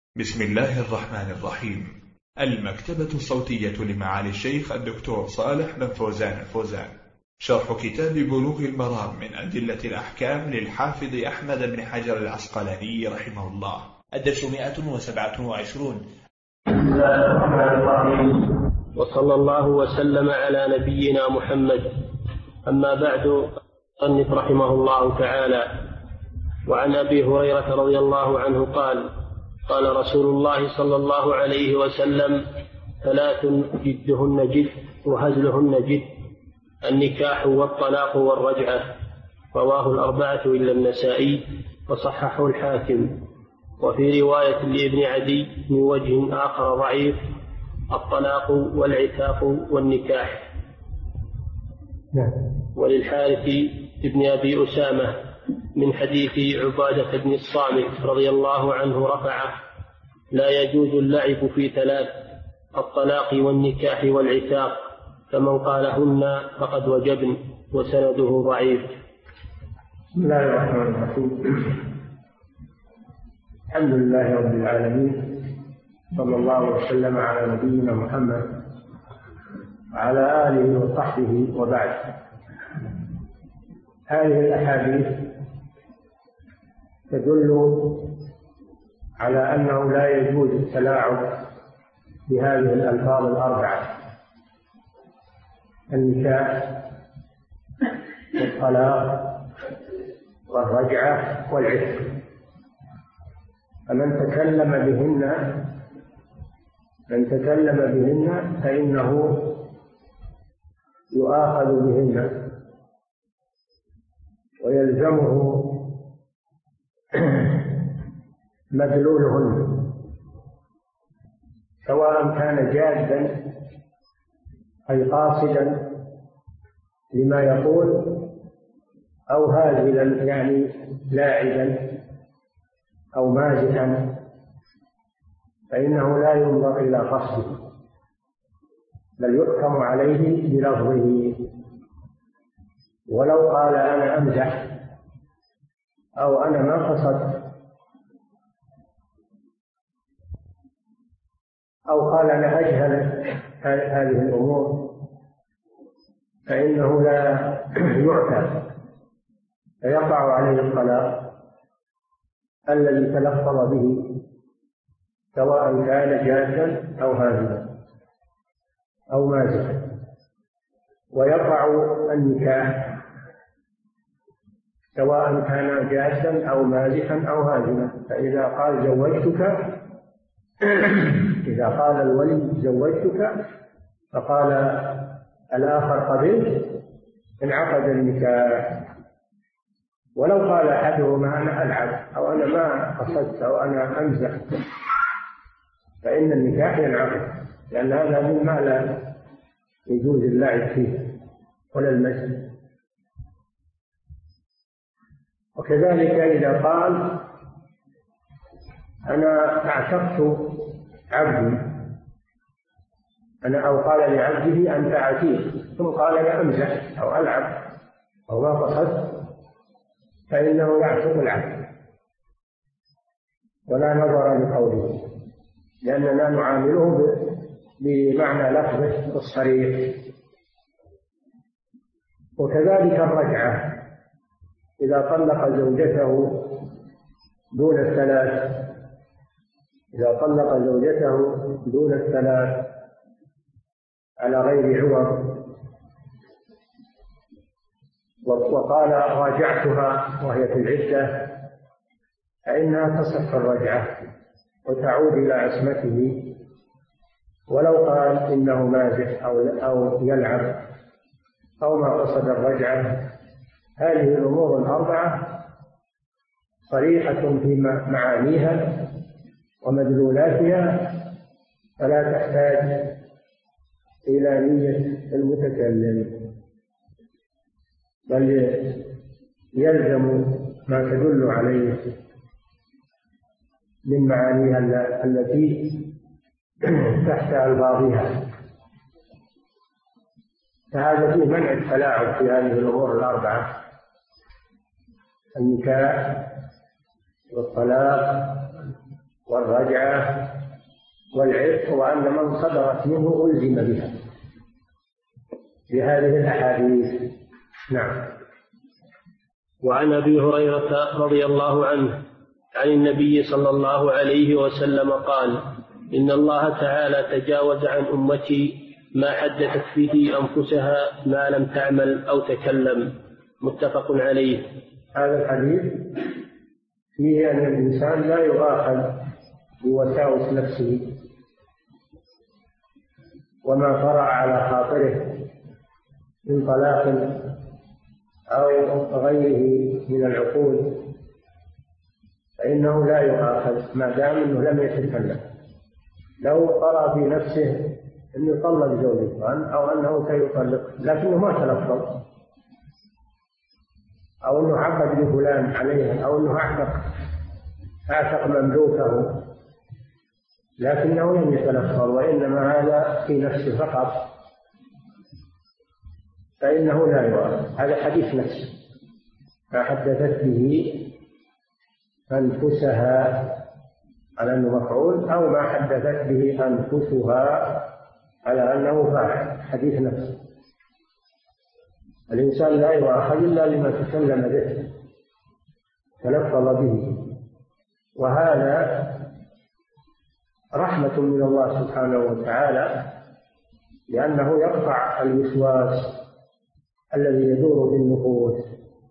بسم الله الرحمن الرحيم. المكتبة الصوتية لمعالي الشيخ الدكتور صالح بن فوزان الفوزان، شرح كتاب بلوغ المرام من أدلة الأحكام للحافظ أحمد بن حجر العسقلاني رحمه الله. الدرس 127. بسم الله الرحمن الرحيم، وصلى الله وسلم على نبينا محمد. أما بعد، صنف رحمه الله تعالى: وعن أبي هريرة رضي الله عنه قال: قال رسول الله صلى الله عليه وسلم: ثلاث جدهن جد وهزلهن جد: النكاح والطلاق والرجعة. رواه الأربعة إلا النسائي، وصححه الحاكم. وفي رواية لابن عدي من وجه آخر ضعيف: الطلاق والعتاق والنكاح. وللحارث ابن أبي أسامة من حديث عبادة بن الصامت رضي الله عنه رفعه: لا يجوز اللعب في ثلاث: الطلاق والنكاح والعتاق، فمن قالهن فقد وجبن. وسنده ضعيف. بسم الله الرحمن الرحيم. الحمد لله رب العالمين، صلى الله وسلم على نبينا محمد وعلى آله وصحبه وبعد. هذه الأحاديث تدل على أنه لا يجوز التلاعب بهذه الألفاظ الأربعة: النكاح والطلاق والرجعة والعتق. فمن تكلم بهن فإنه يؤاخذ بهن ويلزمه مدلولهن، سواء كان جادا أي قاصدا لما يقول، أو هازلا يعني لاعبا أو مازحا، فإنه لا ينظر إلى قصده، بل يحكم عليه بلفظه. ولو قال أنا أمزح أو أنا ما قصدت، أو قال أنا أجهل هذه الأمور، فإنه لا يعتى، فيقع عليه الطلاق الذي تلفظ به، سواء كان جادا أو هازلا أو مازحا. ويقع النكاح سواء كان جادا أو مازحا أو هازلا. فإذا قال زوجتك، إذا قال الولي زوجتك فقال الآخر قبلت، انعقد النكاح. ولو قال أحدهما أنا ألعب أو أنا ما قصدت أو أنا أمزح، فإن النكاح ينعقد، لأن هذا مما لا يجوز اللعب فيه ولا المزح. وكذلك إذا قال أنا أعتقت عبدي، أو قال لعبده أنت عتيق، ثم قال أنا أمزح أو ألعب أو ما قصدت، فإنه يعتق العبد ولا نظر لقوله، لأننا نعامله بمعنى لفظه الصريح. وكذلك الرجعة: إذا طلق زوجته دون الثلاث، إذا طلق زوجته دون الثلاث على غير عوض وقال راجعتها وهي في العدة، فإنها تصح الرجعة وتعود إلى عصمته. ولو قال إنه مازح أو يلعب أو ما قصد الرجعة، هذه الأمور الأربعة صريحة في معانيها ومدلولاتها، فلا تحتاج إلى نية المتكلم، بل يلزم ما تدل عليه من معانيها التي تحت ألفاظها. فهذا فيه منع التلاعب في هذه الأمور الأربعة: النكاح والطلاق والرجعة والعتق، وأن من صدرت منه ألزم بها بهذه الأحاديث. نعم. وعن أبي هريرة رضي الله عنه عن النبي صلى الله عليه وسلم قال: إن الله تعالى تجاوز عن أمتي ما حدثت به أنفسها ما لم تعمل أو تكلم. متفق عليه. هذا الحديث فيه أن الإنسان لا يؤاخذ بوساوس نفسه وما طرأ على خاطره من طلاق أو غيره من العقود، فإنه لا يؤاخذ ما دام أنه لم يتكلم. لو قرأ في نفسه أنه يطلق زوجته أو أنه سيطلق لكنه ما تلفظ، أو أنه عقد لفلان عليها، أو أنه أعتق مملوكه لكنه لم يتلفظ وإنما هذا في نفسه فقط، فإنه لا يؤاخذ. هذا حديث نفس ما حدثت به أنفسها على أنه مفعول، أو ما حدثت به أنفسها على أنه فاعل، حديث نفس. الإنسان لا يؤاخذ إلا لما تكلم به تلفظ به، وهذا رحمة من الله سبحانه وتعالى، لأنه يرفع الوسواس الذي يدور في النفوس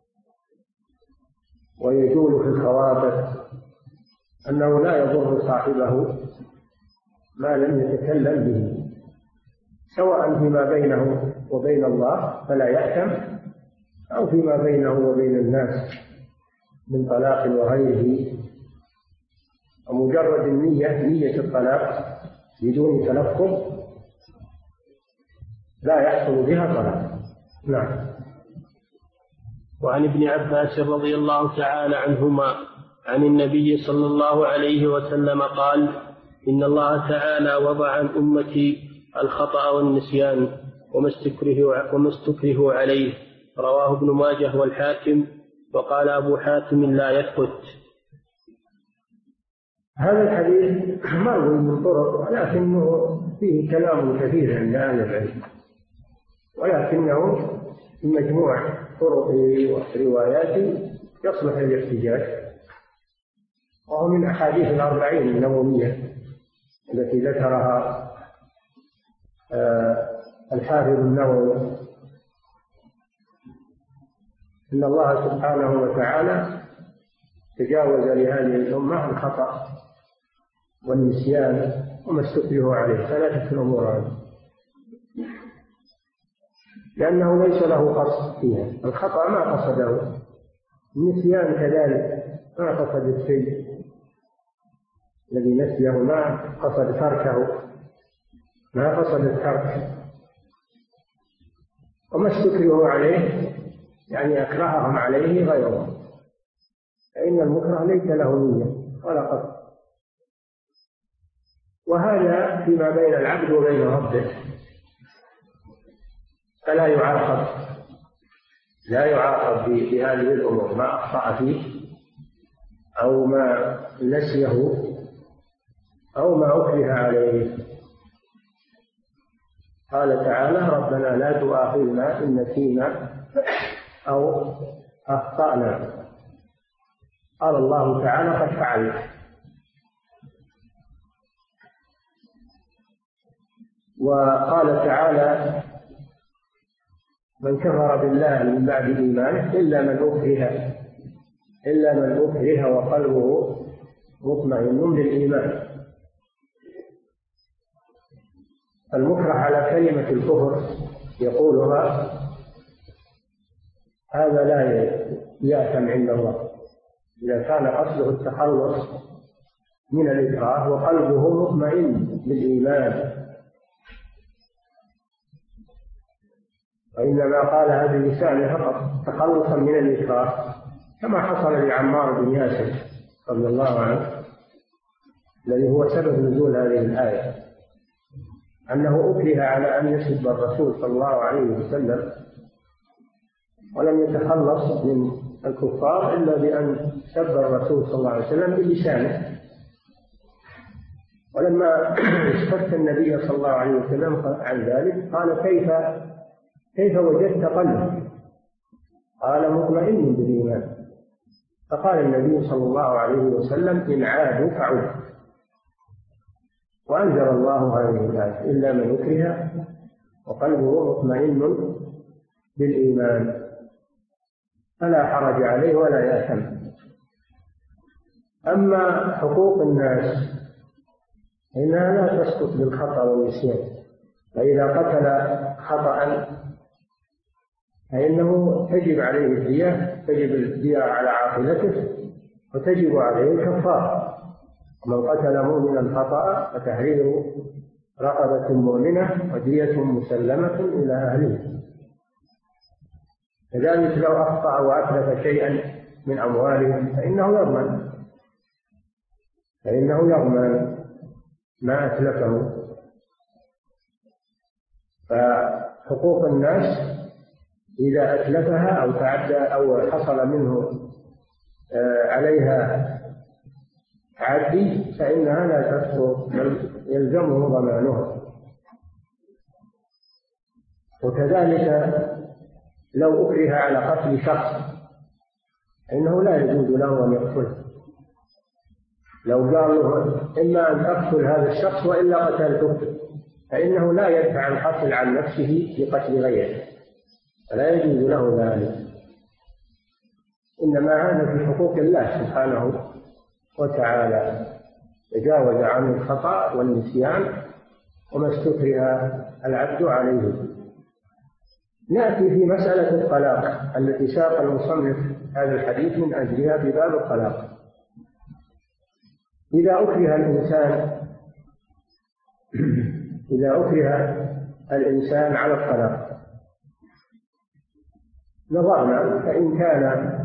ويجول في الخواطر، أنه لا يضر صاحبه ما لم يتكلم به، سواء فيما بينه وبين الله فلا يأثم، أو فيما بينه وبين الناس من طلاق وغيره. ومجرد نية الطلاق بدون تلفظ لا يحصل بها طلاق. نعم. وعن ابن عباس رضي الله تعالى عنهما عن النبي صلى الله عليه وسلم قال: إن الله تعالى وضع عن أمتي الخطأ والنسيان وما استكرهوا عليه. رواه ابن ماجه والحاكم، وقال أبو حاتم لا يثبت. هذا الحديث مروي من طرق، ولكنه فيه كلام كثير عند أهل العلم، ولكنه في مجموع طرقه ورواياته يصلح للاحتجاج، وهو من أحاديث 40 النووية التي ذكرها الحافظ النووي. إن الله سبحانه وتعالى تجاوز لهذه الأمة الخطأ والنسيان وما استكرهوا عليه، ثلاثة الأمور هذه، لأنه ليس له قصد فيها. الخطأ ما قصده، النسيان كذلك ما قصد الشيء الذي نسيه، ما قصد تركه، ما قصد الترك. وما استكرهوا عليه يعني أكرههم عليه غيرهم، فإن المكره ليس له نية ولا قصد. وهذا فيما بين العبد وبين ربه، فلا يعاقب بهذه الأمور، ما أخطأ فيه أو ما نسيه أو ما أكره عليه. قال تعالى: ربنا لا تؤاخذنا إن نسينا أو أخطأنا. قال الله تعالى: قد فعلت. وقال تعالى: من كفر بالله من بعد إيمانه إلا من أكره وقلبه مطمئن بالإيمان. المكره على كلمة الكفر يقولها هذا لا يأثم عند الله إذا كان قصده التخلص من الإكراه وقلبه مطمئن بالإيمان، وإنما قالها بلسانه فقط تخلصا من الإكراه، كما حصل لعمار بن ياسر رضي الله عنه الذي هو سبب نزول هذه الآية، أنه أكره على أن يسب الرسول صلى الله عليه وسلم، ولم يتخلص من الكفار إلا بأن سب الرسول صلى الله عليه وسلم بلسانه، ولما استفتى النبي صلى الله عليه وسلم عن ذلك قال كيف وجدت قلبك؟ قال مطمئن بالإيمان. فقال النبي صلى الله عليه وسلم إن عادوا فعد. وأنزل الله هذه الآية إلا من يكره وقلبه مطمئن بالإيمان فلا حرج عليه ولا يأثم. أما حقوق الناس إنها لا تسقط بالخطأ والنسيان، فإذا قتل خطأ فإنه تجب عليه الدية، تجب الدية على عاقلته وتجب عليه الكفارة. ومن قتل مؤمنا خطأ فتحرير رقبة مؤمنة ودية مسلمة إلى أهله. كذلك لو أخطأ وأتلف شيئا من أموالهم فإنه يضمن ما أتلفه. فحقوق الناس إذا أتلفها أو تعدى أو حصل منه عليها تعدي فإنها لا تسقط بل يلزمه ضمانها. وكذلك لو أكره على قتل شخص فإنه لا يجوز له أن يقتله. لو قال له إما أن تقتل هذا الشخص وإلا قتلته فإنه لا يدفع القتل عن نفسه بقتل غيره، فلا يجوز له ذلك. إنما هذا في حقوق الله سبحانه وتعالى، تجاوز عن الخطأ والنسيان وما استكره العبد عليه. نأتي في مسألة الطلاق التي ساق المصنف هذا الحديث من أجلها في باب الطلاق. إذا أكره الإنسان على الطلاق نظرنا، فإن كان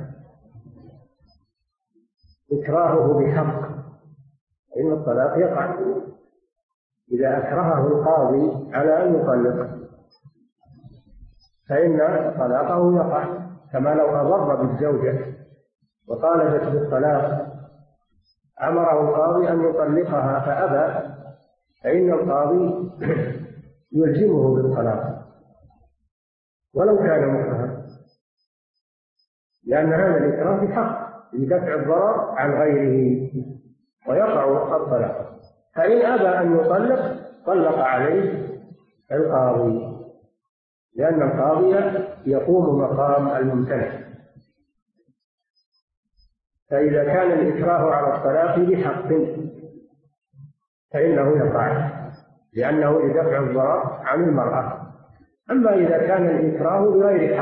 إكراهه بحق فإن الطلاق يقع. إذا أكرهه القاضي على أن يطلق فإن طلاقه يقع، كما لو أضر بالزوجة وطالبت بالطلاق أمره القاضي أن يطلقها فأبى فإن القاضي يلزمه بالطلاق ولو كان مكرها، لأن هذا الإكراه بحق لدفع الضرر عن غيره ويقع الطلاق. فإن أبى أن يطلق طلق عليه القاضي، لأن القاضي يقوم مقام الممتنع. فإذا كان الإكراه على الطلاق بحق فإنه يقع لأنه لدفع الضرر عن المرأة. أما إذا كان الإكراه بغير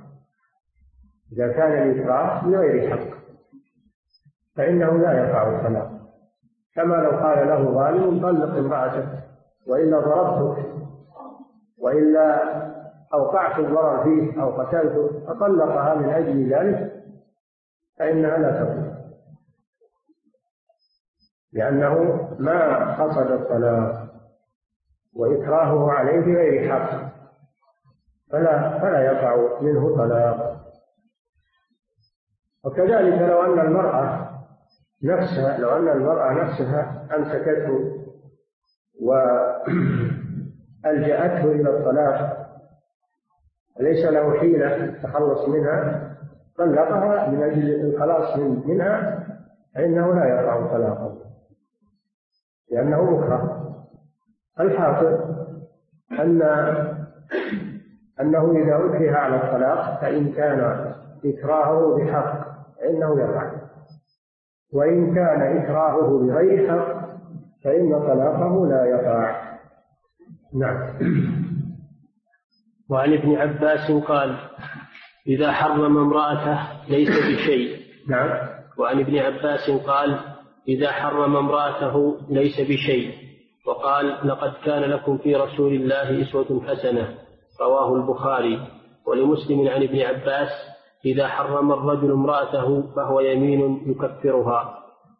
حق فإنه لا يقع الطلاق، كما لو قال له ظالم طلق امرأتك وإلا ضربتك وإلا أوقعت الضرر فيه أو قتلته فطلقها من أجل ذلك فإنها لا تطلق، لأنه ما قصد الطلاق وإكراهه عليه بغير حق فلا يقع منه طلاق. وكذلك لو أن المرأة نفسها أمسكته وألجأته إلى الطلاق ليس له حيلة التخلص منها طلقها من أجل الخلاص منها فإنه لا يقع طلاقه لأنه مكره. الحاصل أنه إذا أكره على الطلاق فإن كان إكراهه بحق فإنه يقع، وإن كان إكراهه بغير حق فإن طلاقه لا يقع. نعم. وعن ابن عباس قال إذا حرم امرأته ليس بشيء. نعم. وعن ابن عباس قال إذا حرم امرأته ليس بشيء. وقال لقد كان لكم في رسول الله أسوة حسنة رواه البخاري. ولمسلم عن ابن عباس إذا حرم الرجل امرأته فهو يمين يكفرها.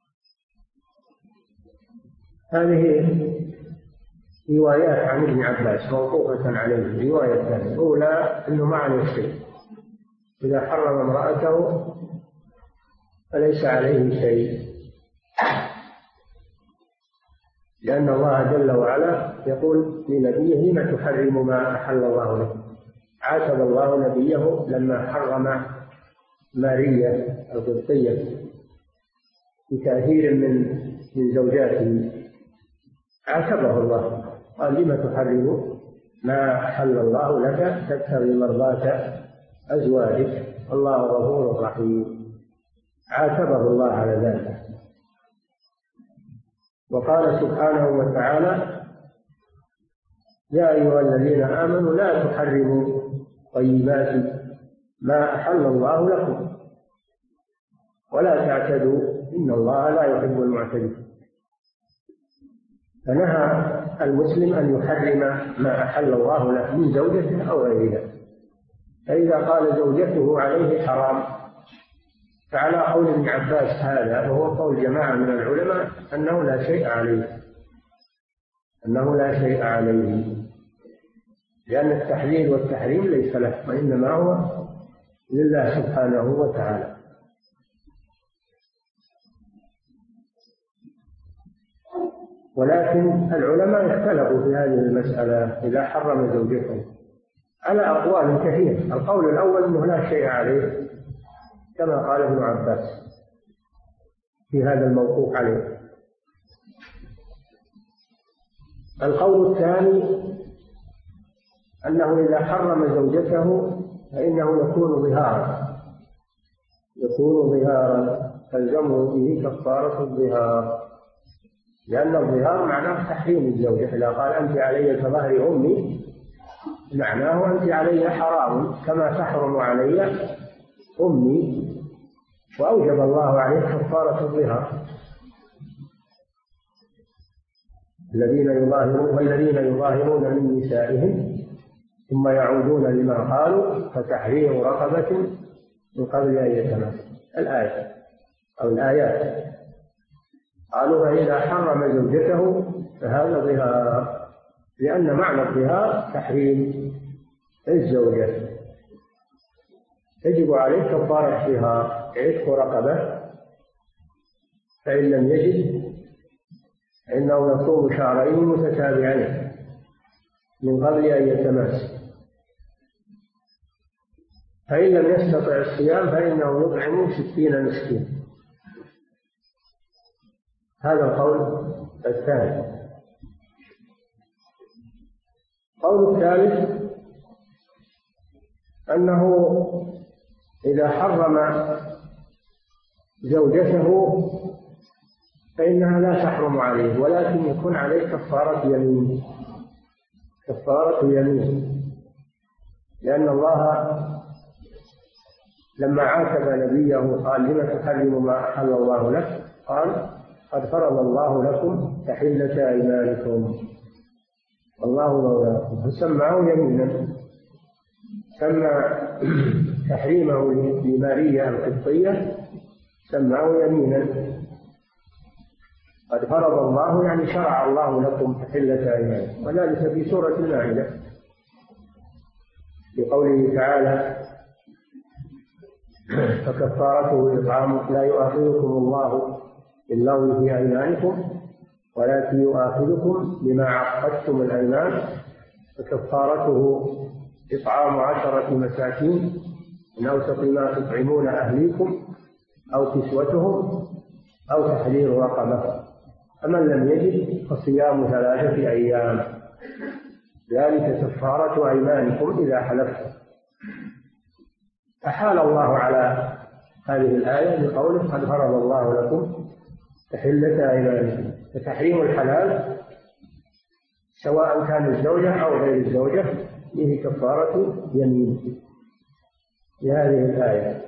هذه روايات عن ابن عباس موقوفة عليه. رواية ثانية الأولى أنه معنى الشيء، إذا حرم امرأته فليس عليه شيء. لأن الله جل وعلا يقول لنبيه لم تحرم ما أحل الله لك. عاتب الله نبيه لما حرم ماريا القبطية بكثير من زوجاته، عاتبه الله قال لم تحرم ما أحل الله لك تبتغي مرضاة أزواجك الله غفور رحيم. عاتبه الله على ذلك. وقال سبحانه وتعالى يا أيها الذين آمنوا لا تحرموا طيبات ما أحل الله لكم ولا تعتدوا إن الله لا يحب المعتدين. فنهى المسلم أن يحرم ما أحل الله له من زوجته أو غيرها. فإذا قال زوجته عليه حرام فعلى قول ابن عباس هذا، وهو قول جماعة من العلماء، أنه لا شيء عليه، أنه لا شيء عليه، لأن التحليل والتحريم ليس له، وإنما هو لله سبحانه وتعالى. ولكن العلماء اختلفوا في هذه المسألة إذا حرم زوجته على أقوال كثيرة. القول الأول أنه لا شيء عليه كما قال ابن عباس في هذا الموقوف عليه. القول الثاني أنه إذا حرم زوجته فإنه يكون ظهارا تلزمه به كفارة الظهار، لأن الظهار معناه تحريم الزوجة. إذا قال أنت علي كظهر أمي معناه أنت علي حرام كما تحرم علي أمي، وأوجب الله عليه كفارة الظهار. والذين يظاهرون من نسائهم ثم يعودون لما قالوا فتحرير رقبة من قبل أن يتماسوا. الآية أو الآيات قالوا فإذا حرم زوجته فهذا ظهار، لأن معنى الظهار تحريم الزوجة. يجب عليه كفارة ظهار عتق رقبة، فإن لم يجد فإنه يصوم شهرين متتابعين من قبل أن يتماس، فإن لم يستطع الصيام فإنه يطعم 60 مسكين. هذا القول الثاني. القول الثالث أنه إذا حرم زوجته فإنها لا تحرم عليه، ولكن يكون عليه كفارة يمين، لأن الله لما عاتب نبيه قال لم تحرم ما أحل الله لك قال قد فرض الله لكم تحلة أيمانكم والله مولاكم، فسمعه يمينا. سمى تحريمه لماريا القبطية سمعه يمينا. قد فرض الله يعني شرع الله لكم تحلة أيمانكم، وذلك في سورة المائدة بقوله تعالى فكفارته إطعام لا يؤاخذكم الله باللغو في أيمانكم ولكن يؤاخذكم بما عقدتم الأيمان، فكفارته إطعام 10 مساكين من أوسط ما تطعمون أهليكم أو كسوتهم أو تحرير رقبة، فمن لم يجد فصيام 3 أيام، ذلك كفارة أيمانكم إذا حلفتم. أحال الله على هذه الآية بقوله قد فرض الله لكم تحلة أيمانكم، فتحريم الحلال سواء كان الزوجة أو غير الزوجة فيه كفارة يمين في هذه الآية.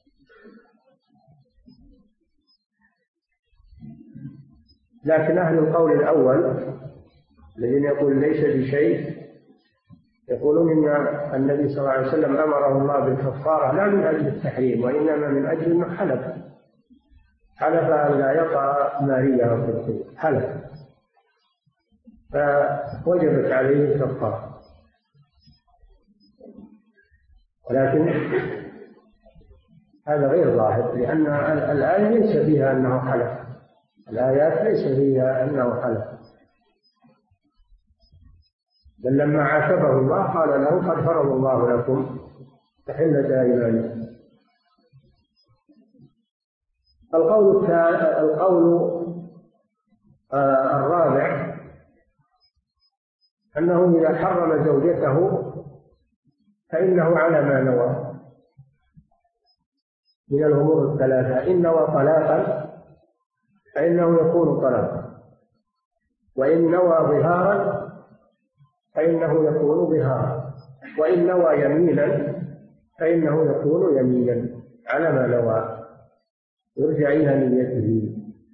لكن أهل القول الأول الذين يقول ليس بشيء يقولون إن النبي صلى الله عليه وسلم أمره الله بالكفارة لا من أجل التحريم، وإنما من أجل أنه حلف أن لا يقع ماريا القبطية، حلف فوجبت عليه الكفارة. ولكن هذا غير ظاهر، لأن الآية ليس فيها أنه حلف، الآيات ليس فيها أنه حلف، بل لما عاتبه الله قال له قد فرض الله لكم تحلة أيمانكم. القول الرابع أنه إذا حرم زوجته فإنه على ما نوى من الأمور الثلاثة. إن نوى طلاقا فإنه يكون طلاقا، وإن نوى ظهارا فإنه يكون ظهارا، وإن نوى يمينا فإنه يكون يمينا على ما نوى، يرجع إلى نيته.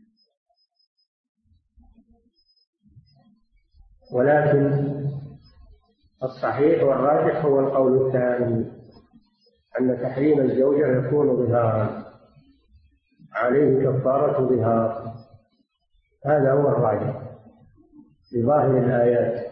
ولكن الصحيح والراجح هو القول الثاني، أن تحريم الزوجة يكون ظهارا، عليه كفارة ظهار. هذا هو الراجح بظاهر الآيات.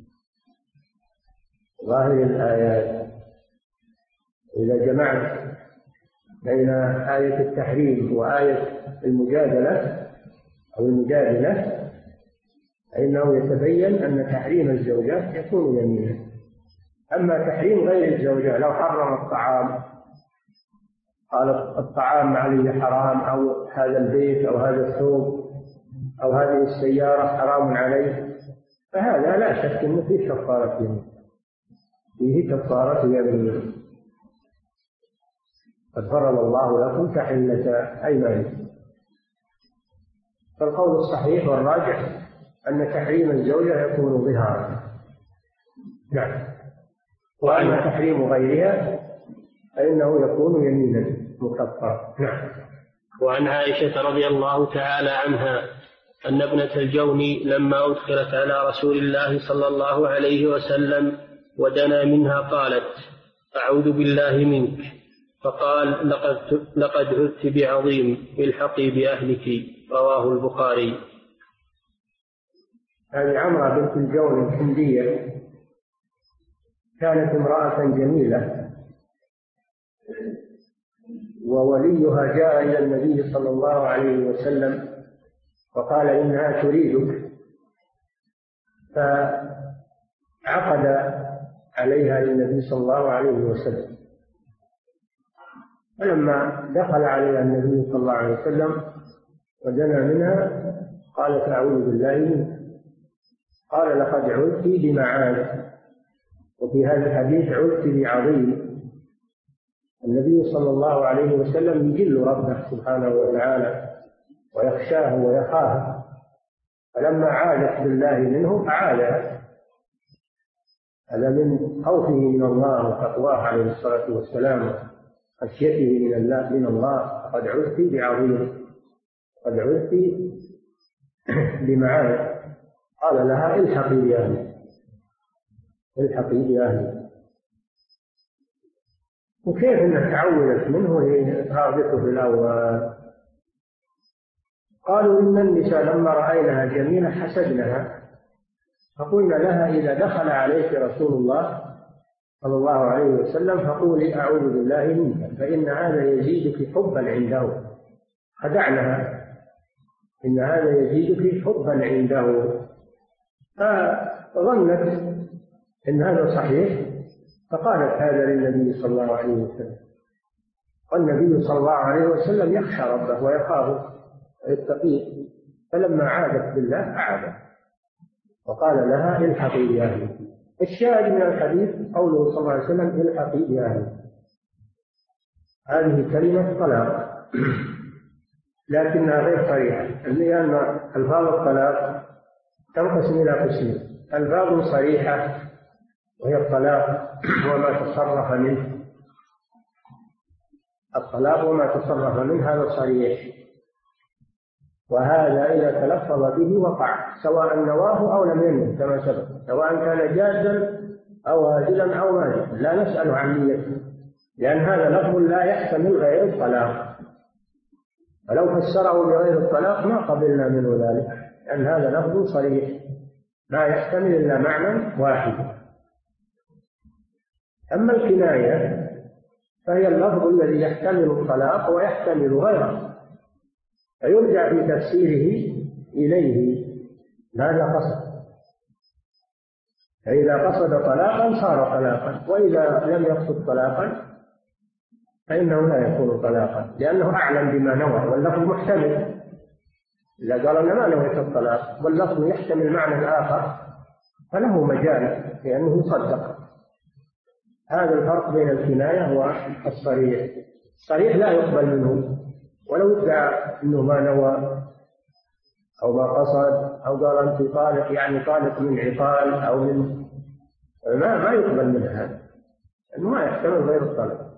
ظاهر الآيات إذا جمعت بين آية التحريم وآية المجادلة أو المجادلة فإنه يتبين أن تحريم الزوجة يكون يمينا. أما تحريم غير الزوجة لو حرم الطعام، قال الطعام عليه حرام، أو هذا البيت أو هذا الثوب أو هذه السيارة حرام عليه، فهذا لا شك أنه فيه كفارة يمين، فيه كفارة يمين. قد فرض الله لكم تحلة أيمانكم. فالقول الصحيح والراجح أن تحريم الزوجة يكون ظهارا. نعم. وأما تحريم غيرها فإنه يكون يمينا مكفرا. نعم. وعن عائشة رضي الله تعالى عنها أن ابنة الجوني لما أدخلت على رسول الله صلى الله عليه وسلم ودنا منها قالت: أعوذ بالله منك. فقال: لقد عذت بعظيم، الحقي بأهلك. رواه البخاري. هذه عمرة بنت الجون الحمدية كانت امرأة جميلة، ووليها جاء إلى النبي صلى الله عليه وسلم وقال إنها تريدك، فعقد عليها للنبي صلى الله عليه وسلم. فلما دخل عليها النبي صلى الله عليه وسلم ودنا منها قالت: أعوذ بالله منك. قال: لقد عذت بمعاذ. وفي هذا الحديث عذت بعظيم. النبي صلى الله عليه وسلم يجل ربه سبحانه وتعالى ويخشاه ويخافه، فلما عادت بالله منه أعادها. هذا من خوفه من الله وتقواه عليه الصلاة والسلام، خشيته من الله. قد عذت بعظيم، قد عذت بمعاذ. قال لها: الحقي بأهلك، الحقي بأهلك. وكيف أنها تعودت منه وهي راغبته في الأول؟ قالوا: إن النساء لما رأينها جميلة حسدنها، فقلنا لها: إذا دخل عليك رسول الله صلى الله عليه وسلم فقولي: أعوذ بالله منك، فإن هذا يزيدك حبا عنده. خدعنها، إن هذا يزيدك حبا عنده. فظنت إن هذا صحيح، فقالت هذا للنبي صلى الله عليه وسلم. والنبي صلى الله عليه وسلم يخشى ربه ويخافه ويتقيه، فلما عادت بالله أعاده وقال لها: الحقي بأهلك. الشاهد من الحديث قوله صلى الله عليه وسلم: الحقي بأهلك. هذه كلمة طلاق لكنها غير صريحة، لأن ألفاظ الطلاق تنقسم إلى قسمين: ألفاظ صريحة وهي الطلاق وما تصرف منه. الطلاق وما تصرف منه هذا صريح، وهذا إذا تلفظ به وقع، سواء نواه أو لم ينوه كما سبق، سواء كان جادا أو هازلا أو ماجدا، لا نسأل عن نيته، لأن هذا لفظ لا يحتمل غير الطلاق. فلو فسره بغير الطلاق ما قبلنا منه ذلك، لأن هذا لفظ صريح لا يحتمل إلا معنى واحد. أما الكناية فهي اللفظ الذي يحتمل الطلاق ويحتمل غيره، فيرجع في تفسيره إليه. هذا قصد. فإذا قصد طلاقا صار طلاقا، وإذا لم يقصد طلاقا فإنه لا يكون طلاقا، لأنه أعلم بما نوى، واللفظ محتمل. إذا قال أنا ما نويت الطلاق واللفظ يحتمل معنى آخر فله مجال لأنه يصدق. هذا الفرق بين الكناية والصريح. الصريح لا يقبل منه ولو ادعى أنه ما نوى أو ما قصد، أو قال أنت طالق يعني طالق من عقال أو من ما يقبل من هذا، لأنه ما يحتمل غير الطلاق.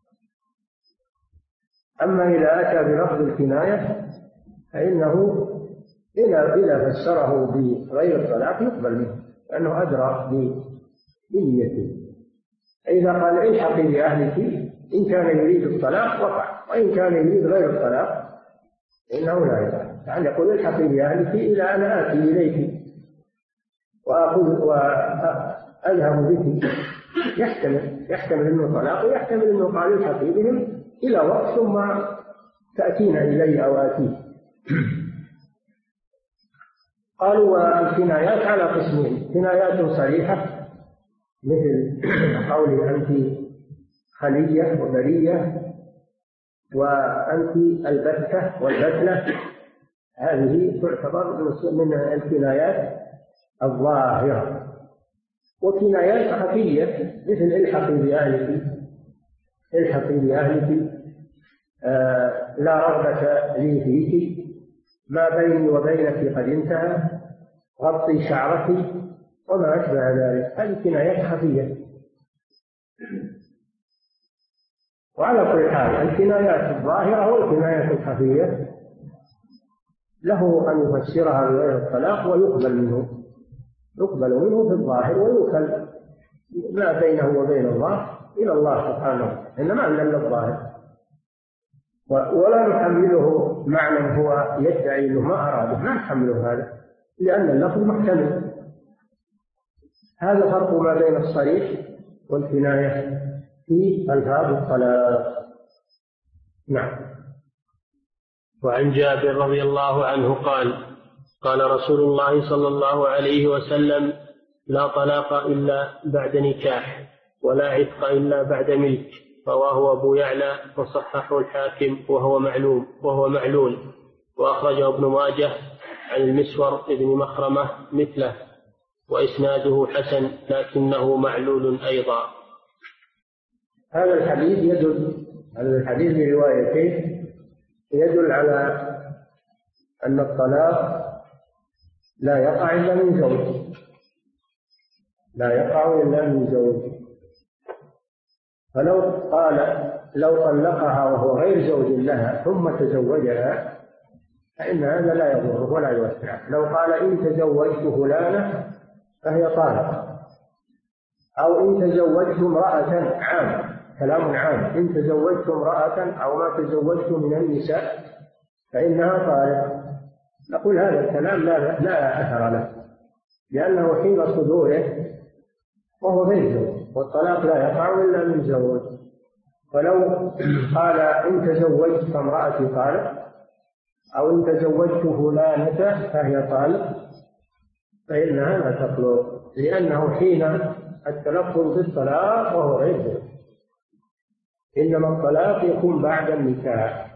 أما إذا أتى بلفظ الكناية فإنه إذا فسره بغير الطلاق يقبل منه، لأنه أدرى بنيته. إذا قال الحقي بأهلك إن كان يريد الطلاق وقع، وإن كان يريد غير الطلاق إنه لا يقع. يعني يقول الحقي بأهلك إلى أن آتي إليك وأذهب بك، يحتمل أنه طلاق، ويحتمل أنه قال الحقي بهم إلى وقت ثم تأتين إلي أو آتيك. قالوا والكنايات على قسمين: كنايات صريحة مثل قولي أنت خلية وبرية وأنت البتة والبتلة، هذه تعتبر من الكنايات الظاهرة. وكنايات خفية مثل الحقي بأهلك، لا رغبة لي فيك، ما بيني وبينك قد انتهى، غطي شعرك، وما أشبه ذلك. هذه كنايات خفية. وعلى كل حال الكنايات الظاهرة والكنايات الخفية له أن يفسرها بغير الطلاق ويقبل منه في الظاهر، ويوكل ما بينه وبين الله إلى الله سبحانه، إنما إلا الظاهر، ولا نحمله معنى هو يدعي أنه ما أراده، ما نحمله هذا، لأن اللفظ محتمل. هذا فرق ما بين الصريح والكناية في ألفاظ الطلاق. نعم. وعن جابر رضي الله عنه قال رسول الله صلى الله عليه وسلم: لا طلاق إلا بعد نكاح، ولا عتق إلا بعد ملك. رواه أبو يعلى وصححه الحاكم وهو معلول، وأخرجه ابن ماجه عن المسور ابن مخرمة مثله، وإسناده حسن لكنه معلول أيضا. هذا الحديث بروايتين يدل على أن الطلاق لا يقع إلا من زوج. فلو قال لو طلقها وهو غير زوج لها ثم تزوجها فإن هذا لا يضره ولا يوسع. لو قال إن تزوجت فلانة فهي طالق، أو إن تزوجت امرأة، كلام عام، إن تزوجت امرأة أو ما تزوجت من النساء فإنها طالق، نقول هذا الكلام لا أثر له، لأنه حين صدوره وهو غير زوج، والطلاق لا يقع إلا من زوج. فلو قال إن تزوجت امرأتي طالق، أو إن تزوجت فلانة فهي طالق، فإنها لا تطلق، لأنه حين التلفظ بالطلاق وهو غير زوج، إنما الطلاق يكون بعد النكاح.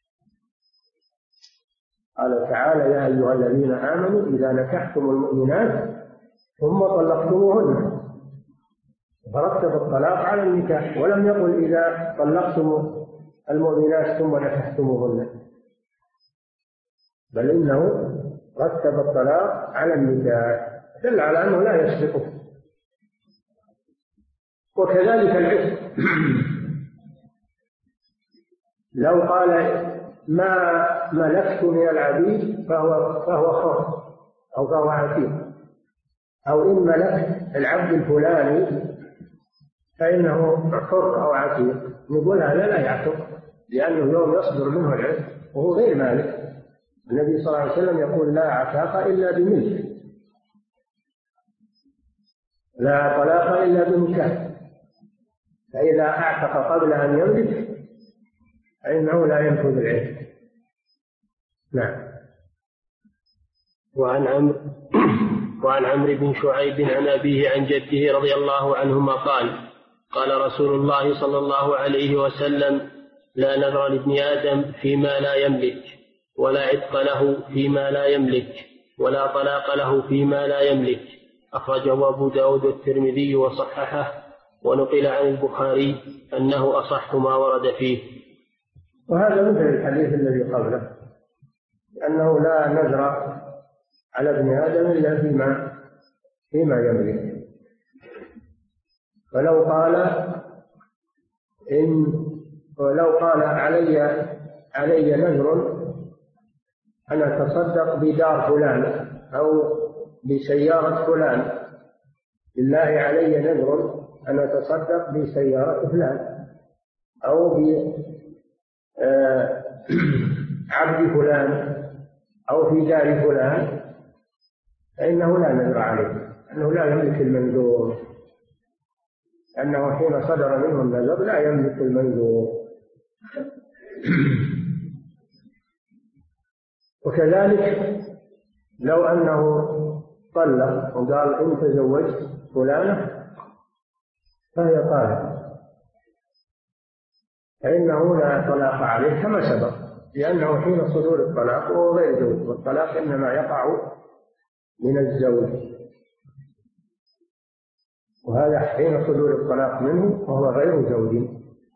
قال تعالى: يا أيها الذين آمنوا إذا نكحتم المؤمنات ثم طلقتموهن، فرتب الطلاق على النكاح، ولم يقل إذا طلقتم المؤمنات ثم نكحتموهن، بل إنه رتب الطلاق على النكاح، دل على أنه لا يسبقه. وكذلك العتق، لو قال ما ملكت من العبيد فهو حر أو فهو عتيق، أو إن ملكت العبد الفلاني فإنه حر أو عتيق، نقول هذا لا يعتق، لأنه يوم يصدر منه العتق وهو غير مالك. النبي صلى الله عليه وسلم يقول: لا عتاق إلا بملك، لا طلاق إلا بنكاح. فإذا أعتق قبل أن يملك فإنه لا ينفذ وعن عمرو بن شعيب عن أبيه عن جده رضي الله عنهما قال قال رسول الله صلى الله عليه وسلم لا نذر لابن آدم فيما لا يملك ولا عتق له فيما لا يملك ولا طلاق له فيما لا يملك. أخرجه أبو داود والترمذي وصححه، ونقل عن البخاري أنه أصح ما ورد فيه. وهذا مثل الحديث الذي قبله، أنه لا نذر على ابن آدم إلا فيما يملك. ولو قال علي نذر أن أتصدق بدار فلان أو بسيارة فلان، لله علي نذر أن أتصدق بسيارة فلان أو بعبد فلان أو في دار فلان، فإنه لا نذر عليه، أنه لا يملك المنذور، أنه حين صدر منه النذر لا يملك المنذور. وكذلك لو أنه طلق وقال إن تزوجت فلانة فهي طالق، فإنه لا طلاق عليه كما سبق، لأنه حين صدور الطلاق وهو غير زوج، والطلاق إنما يقع من الزوج، وهذا حين صدور الطلاق منه وهو غير زوج.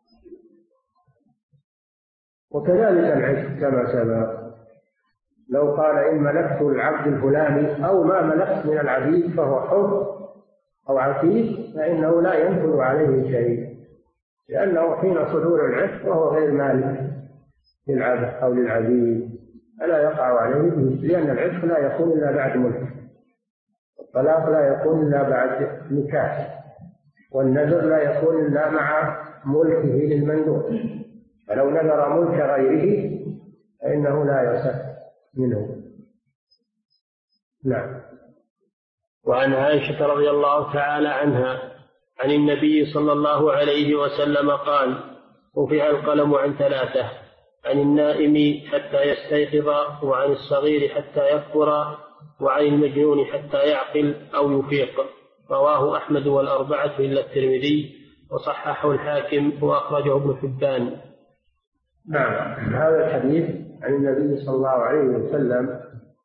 وكذلك العشق كما سبق، لو قال إن ملكت العبد الفلاني أو ما ملكت من العبيد فهو حر أو عتيق، فإنه لا ينفذ عليه شيء، لأنه حين صدور العشق وهو غير مالك للعبد أو للعبيد فلا يقع عليه، لأن العشق لا يكون إلا بعد ملك، الطلاق لا يكون إلا بعد نكاح، والنذر لا يكون إلا مع ملكه للمندوب، فلو نذر ملك غيره فإنه لا يصح منه. نعم. وعن عائشة رضي الله تعالى عنها عن النبي صلى الله عليه وسلم قال رفع القلم عن 3: عن النائم حتى يستيقظ، وعن الصغير حتى يكبر، وعن المجنون حتى يعقل أو يفيق. رواه أحمد والأربعة إلا الترمذي، وصححه الحاكم وأخرجه ابن حبان. نعم. هذا الحديث عن النبي صلى الله عليه وسلم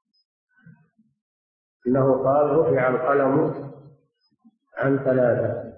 أنه قال رفع القلم عن 3: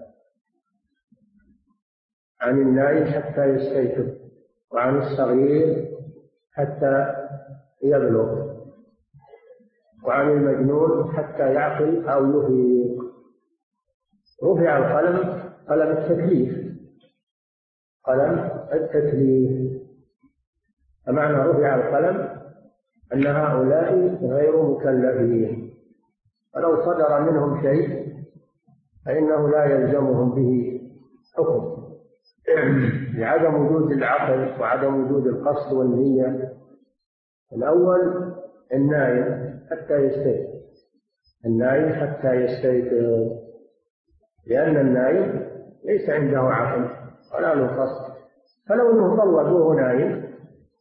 عن النائم حتى يستيقظ، وعن الصغير حتى يبلغ، وعن المجنون حتى يعقل أو يفيق. رفع القلم، قلم التكليف، قلم التكليف. فمعنى رفع القلم أن هؤلاء غير مكلفين، فلو صدر منهم شيء فإنه لا يلزمهم به حكم، لعدم وجود العقل وعدم وجود القصد والنية. الأول النائم حتى يستيقظ، النائم حتى يستيقظ، لأن النائم ليس عنده عقل ولا له قصد، فلو أنه طلقوه نائم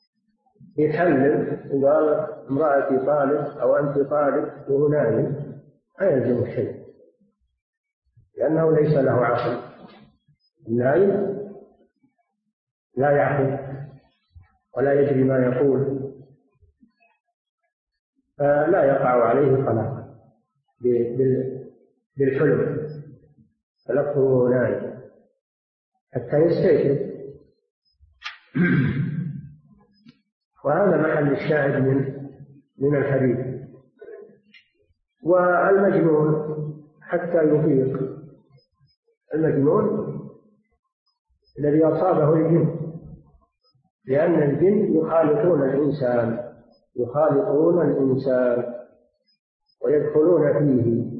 يحلل وقال امرأتي طالق أو أنت طالق وهو نائم لا يلزم شيء، لأنه ليس له عقل. النائم لا يعقل ولا يدري ما يقول، فلا يقع عليه طلاق بالحلم، فلفظه نائم حتى يستيقظ. وهذا محل الشاهد من الحديث. والمجنون حتى يفيق، المجنون الذي أصابه الجن، لأن الجن يخالطون الإنسان ويدخلون فيه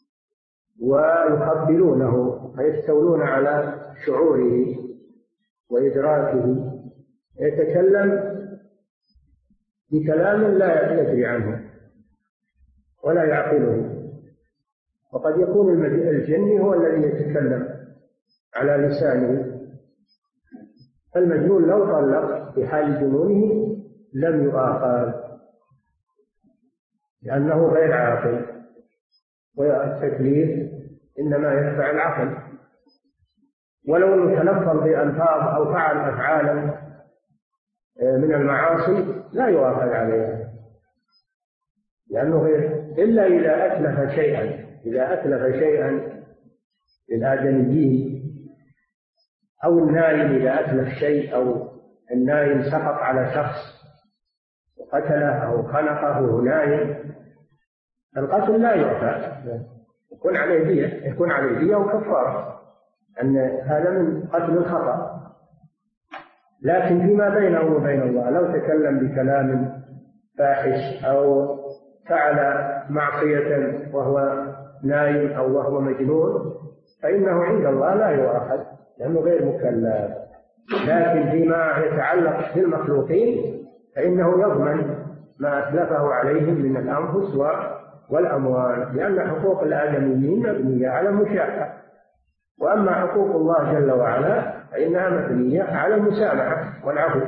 ويخبرونه ويستولون على شعوره وإدراكه، يتكلم بكلام لا يدري عنه ولا يعقله. وقد يكون الجن هو الذي يتكلم على لسانه. المجنون لو طلق في حال جنونه لم يؤاخذ، لأنه غير عاقل، والتكليف إنما يدفع العقل. ولو انه تلفظ بألفاظ أو فعل أفعالا من المعاصي لا يؤاخذ عليها، لأنه إلا إذا أتلف شيئا، إذا أتلف شيئا للآدميين، أو النائم إذا أتلف شيء، أو النائم سقط على شخص وقتله أو خنقه وهو نائم، القتل لا يعفى، يكون عليه دية وكفارة، أن هذا من قتل الخطأ. لكن فيما بينه وبين الله لو تكلم بكلام فاحش أو فعل معصية وهو نائم أو وهو مجنون فإنه عند الله لا يؤاخذ لأنه غير مكلف. لكن فيما يتعلق بالمخلوقين فإنه يضمن ما أتلفه عليهم من الأنفس والأموال، لأن حقوق الآدميين مبنية على المشاحة، وأما حقوق الله جل وعلا فإنها مبنية على المسامحة والعفو.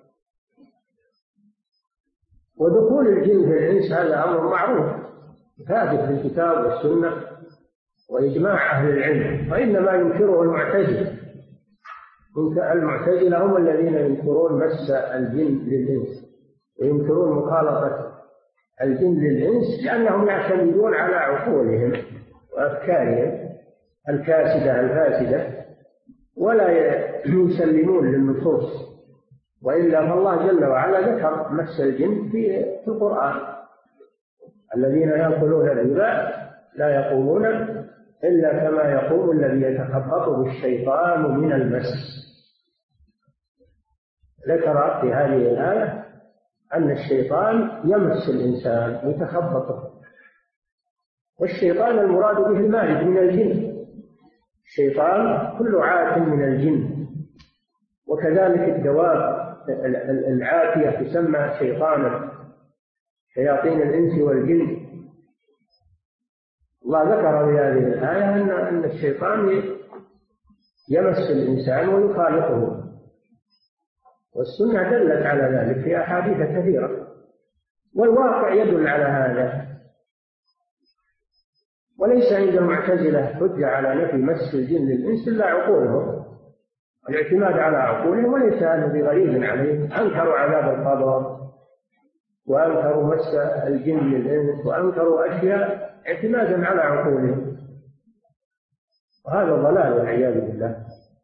ودخول الجن في الإنس هذا أمر معروف ثابت في الكتاب والسنة وإجماع أهل العلم، وإنما ينكره المعتزلة. المعتزلة هم الذين ينكرون مس الجن للإنس وينكرون مخالطة الجن للإنس، لأنهم يعتمدون على عقولهم وأفكارهم الفاسدة ولا يسلمون للنصوص. وإلا فالله جل وعلا ذكر مس الجن في القرآن: الذين يأكلون الربا لا يقومون إلا كما يقوم الذي يتخبطه الشيطان من المس. ذكر في هذه الآية أن الشيطان يمس الإنسان ويتخبطه، والشيطان المراد به المارد من الجن، الشيطان كل عات من الجن. وكذلك الدواب العاتية تسمى شيطانا، شياطين الإنس والجن. الله ذكر في هذه الآية أن الشيطان يمس الإنسان ويخالطه، والسنة دلت على ذلك في أحاديث كثيرة، والواقع يدل على هذا. وليس عند المعتزلة حجة على نفي مس الجن للإنس إلا عقولهم، الاعتماد على عقولهم، وليس هذا بغريب عليهم. أنكروا عذاب القبر وأنكروا مس الجن للإنس وأنكروا أشياء اعتمادا على عقولهم، وهذا ضلال والعياذ بالله.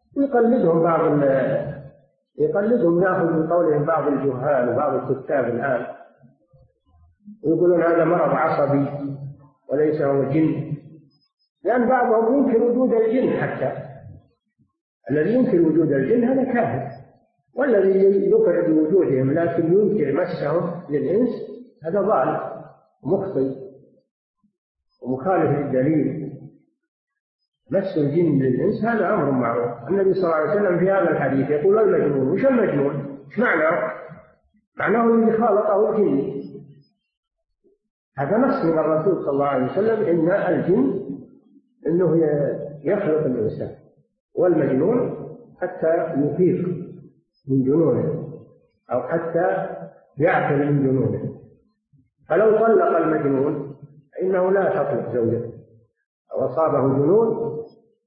يقلدهم يأخذ من قولهم بعض الجهال وبعض الكتاب الآن، ويقولون هذا مرض عصبي وليس هو جن، لأن بعضهم ينكر وجود الجن. حتى الذي ينكر وجود الجن هذا كافر، والذي يقر بوجودهم لكن ينكر مسهم للإنس هذا ضال ومخطئ ومخالف للدليل. مس الجن للإنس هذا أمر معروف. النبي صلى الله عليه وسلم في هذا الحديث يقول: المجنون. وش المجنون؟ ايش معناه؟ معناه الذي خالطه الجن. هذا نص من الرسول صلى الله عليه وسلم إن الجن إنه يخلق الإنسان، والمجنون حتى يفيق من جنونه أو حتى يعقل من جنونه. فلو طلق المجنون فإنه لا تطلق زوجته، أو أصابه جنون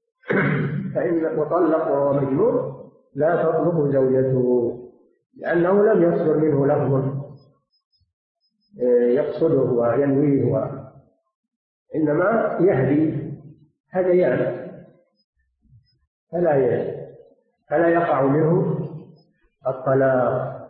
وطلق وهو مجنون لا تطلق زوجته، لأنه لم يصدر منه لفظ يقصده وينويه، إنما يهدي هذيان فلا يقع منه الطلاق.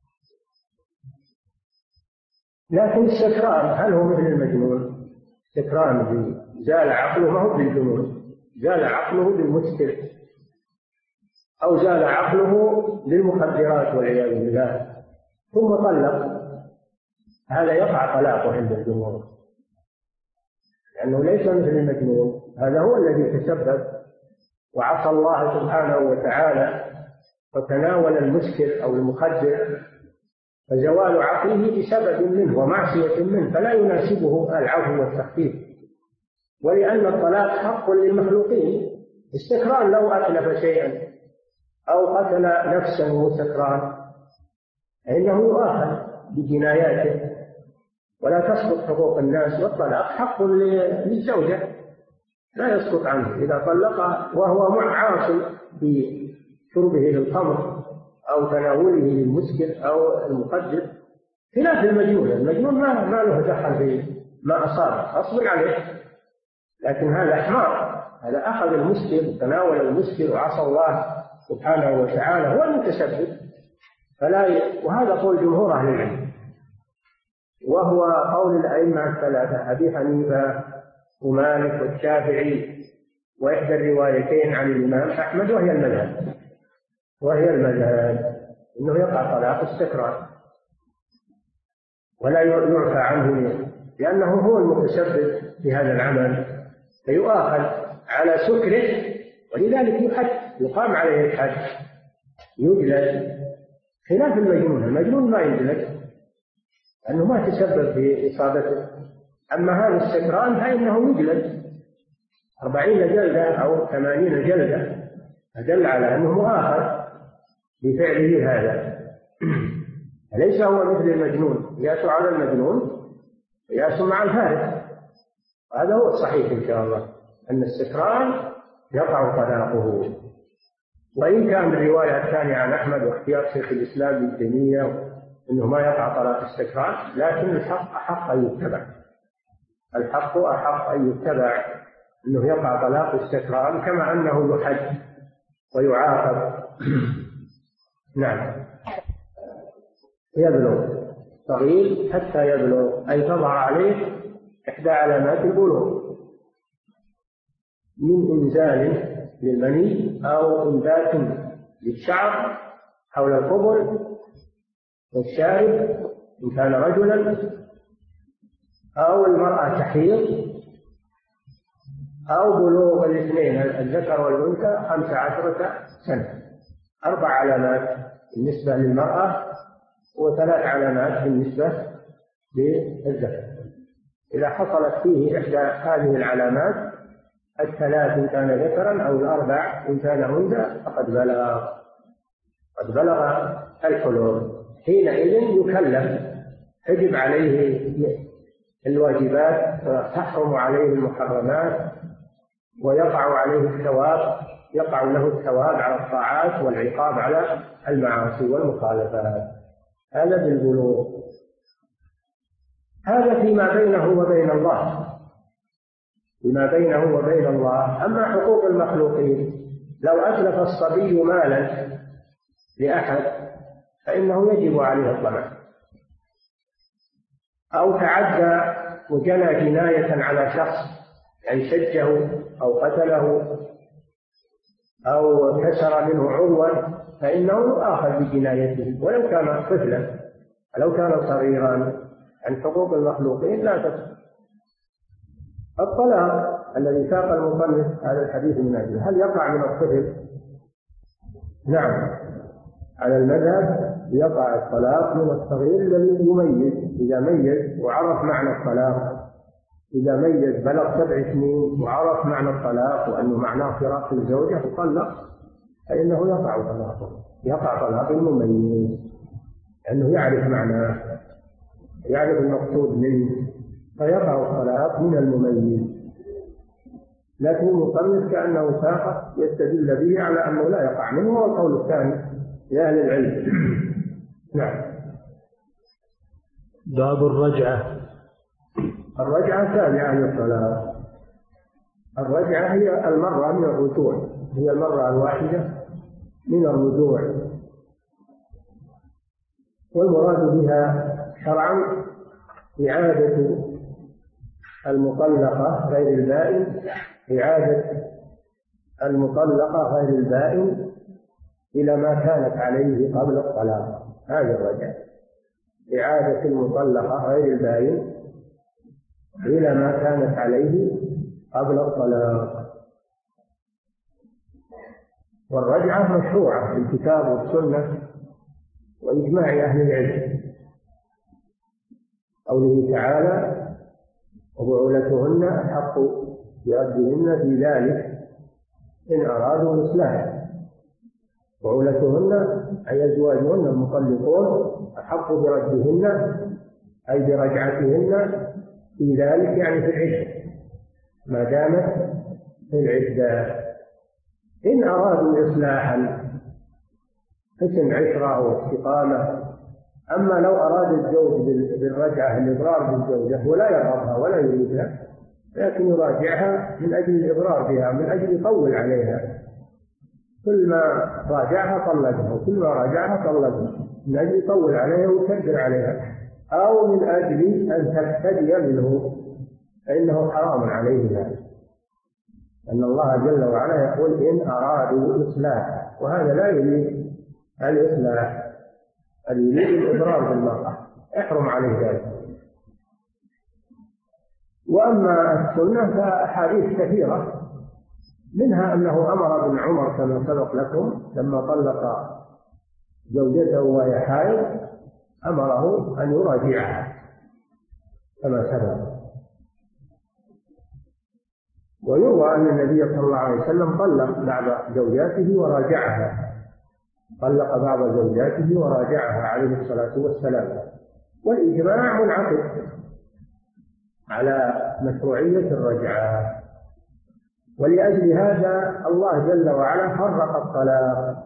لكن السكران هل هو مثل المجنون؟ سكران زال عقله، ما هو بالجنون، زال عقله بالمسكر أو زال عقله للمخدرات والعياذ بالله ثم طلق، هذا يقع طلاقه عند الجمهور، لأنه ليس مثل المجنون. هذا هو الذي تسبب وعصى الله سبحانه وتعالى وتناول المسكر أو المخدر، فزوال عقله بسبب منه ومعصية منه، فلا يناسبه العفو والتخفيف. ولأن الطلاق حق للمخلوقين. السكران لو أتلف شيئا أو قتل نفسه وهو سكران فإنه يؤاخذ بجناياته، ولا تسقط حقوق الناس، والطلاق حق للزوجة لا يسقط عنه إذا طلقها وهو عاص بشربه للخمر أو تناوله للمسكر أو المخدر، خلاف المجنون. المجنون ما له دخل في ما أصاب غصب عليه، لكن هذا حمار، هذا أخذ المسكر تناول المسكر وعصى الله سبحانه وتعالى هو المتسبب. وهذا قول جمهور أهل العلم، وهو قول الأئمة الثلاثة أبي حنيفة ومالك والشافعي، وإحدى الروايتين عن الإمام أحمد وهي المذهب إنه يقع طلاق استكرار ولا يعفى عنه، لأنه هو المتسبب في هذا العمل، فيؤاخذ على سكره، ولذلك يقام عليه الحد، يجلد، خلاف المجنون. المجنون ما يجلد لأنه ما تسبب في إصابته، أما هذا السكران فإنه يجلد 40 جلدة أو 80 جلدة، أدل على أنه مؤاخذ بفعله هذا. ليس هو مثل المجنون، قياس على المجنون قياس مع الفارق، وهذا هو الصحيح إن شاء الله، أن السكران يقع طلاقه. وإن كان الرواية الثانية عن أحمد واختيار شيخ الإسلام ابن تيمية أنه ما يقع طلاق السكران، لكن الحق أحق أن يتبع، الحق أحق أن يتبع، أنه يقع طلاق السكران كما أنه يحد ويعاقب. نعم. يبلغ صغير حتى يبلغ، أي تضع عليه إحدى علامات البلوغ من إنزال للمني أو إنبات للشعر حول القبل والشارب إن كان رجلا، أو المرأة تحيض، أو بلوغ الاثنين الذكر والأنثى 15 سنة. 4 علامات بالنسبة للمرأة و3 علامات بالنسبة للذكر. إذا حصلت فيه إحدى هذه العلامات ال3 إن كان ذكرا أو ال4 إن كان أنثى فقد بلغ الحلول. حينئذ يكلف، تجب عليه الواجبات، تحرم عليه المحرمات، ويقع عليه الثواب، يقع له الثواب على الطاعات والعقاب على المعاصي والمخالفات. هذا بالبلوغ. هذا فيما بينه وبين الله، فيما بينه وبين الله. أما حقوق المخلوقين، لو أتلف الصبي مالا لأحد فإنه يجب عليه الضمان، أو تعدى وجنى جناية على شخص، يعني شجه أو قتله أو كسر منه عضوا، فإنه يؤاخذ بجنايته ولو كان طفلا، ولو كان صغيرا. عن حقوق المخلوقين لا تكفر. الطلاق الذي ساق المصنف هذا الحديث من أجله، هل يقع من الطفل؟ نعم، على المذهب يقع الطلاق من الصغير الذي يميز، إذا ميز وعرف معنى الطلاق، إذا ميز بلغ 7 سنين وعرف معنى الطلاق وأنه معناه فراق الزوجة وطلق، فإنه يقع طلاقه، يقع طلاق المميز، لأنه يعرف معناه، يعرف المقصود منه، فيقع الطلاق من المميز. لكن المصنف كأنه ساق يستدل به على أنه لا يقع منه، هو القول الثاني لأهل العلم. نعم. باب الرجعة. الرجعة تابعة للطلاق. الرجعة هي المرة من الرجوع، هي المرة الواحدة من الرجوع، والمراد بها شرعا إعادة المطلقة غير البائن، إعادة المطلقة غير البائن إلى ما كانت عليه قبل الطلاق. هذا الرجعة، إعادة المطلقة غير البائن إلى ما كانت عليه قبل الطلاق. والرجعة مشروعة في الكتاب والسنة وإجماع أهل العلم، قوله تعالى: وبعولتهن أحق بردهن في ذلك إن أرادوا الإصلاح. بعولتهن أي أزواجهن المطلقون أحق بردهن أي برجعتهن في ذلك، يعني في العدة، ما دامت في العدة. إن أرادوا إصلاحا حسن عشرة واستقامة. أما لو أراد الزوج بالرجعة الإضرار بالزوجة ولا يرغبها ولا يريدها، لكن يراجعها من أجل الإضرار بها، من أجل يطول عليها، كل ما راجعها طلقها، وكل ما راجعها طلقها، من أجل يطول عليها ويكدر عليها، أو من أجل أن تفتدي منه، فإنه حرام عليه ذلك. أن الله جل وعلا يقول إن أرادوا إصلاحا، وهذا لا يريد الإصلاح، يريد الإضرار بالمرأة، يحرم عليه ذلك. وأما السنة فأحاديث كثيرة، منها أنه أمر ابن عمر كما سبق لكم لما طلق زوجته وهي حائض أمره أن يراجعها كما سبق. ويروى أن النبي صلى الله عليه وسلم طلق بعض زوجاته وراجعها، طلق بعض زوجاته وراجعها عليه الصلاة والسلام. والإجماع منعقد على مشروعية الرجعة. ولأجل هذا الله جل وعلا فرق الطلاق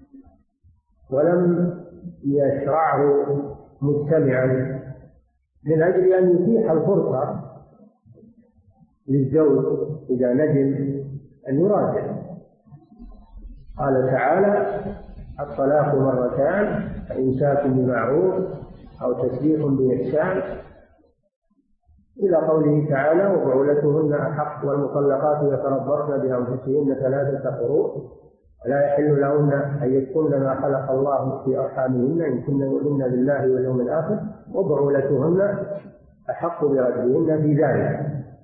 ولم يشرعه مجتمعا، من أجل أن يتيح الفرصة للزوج إذا ندم أن يراجع. قال تعالى: الطلاق مرتان، فإمساك بمعروف أو تسريح بإحسان، إلى قوله تعالى: وبعولتهن أحق والمطلقات يتربصن بأنفسهن 3 قروء ولا يحل لهن أن يكتمن ما خلق الله في أرحامهن إن كن يؤمن بالله واليوم الآخر وبعولتهن أحق بردهن في ذلك.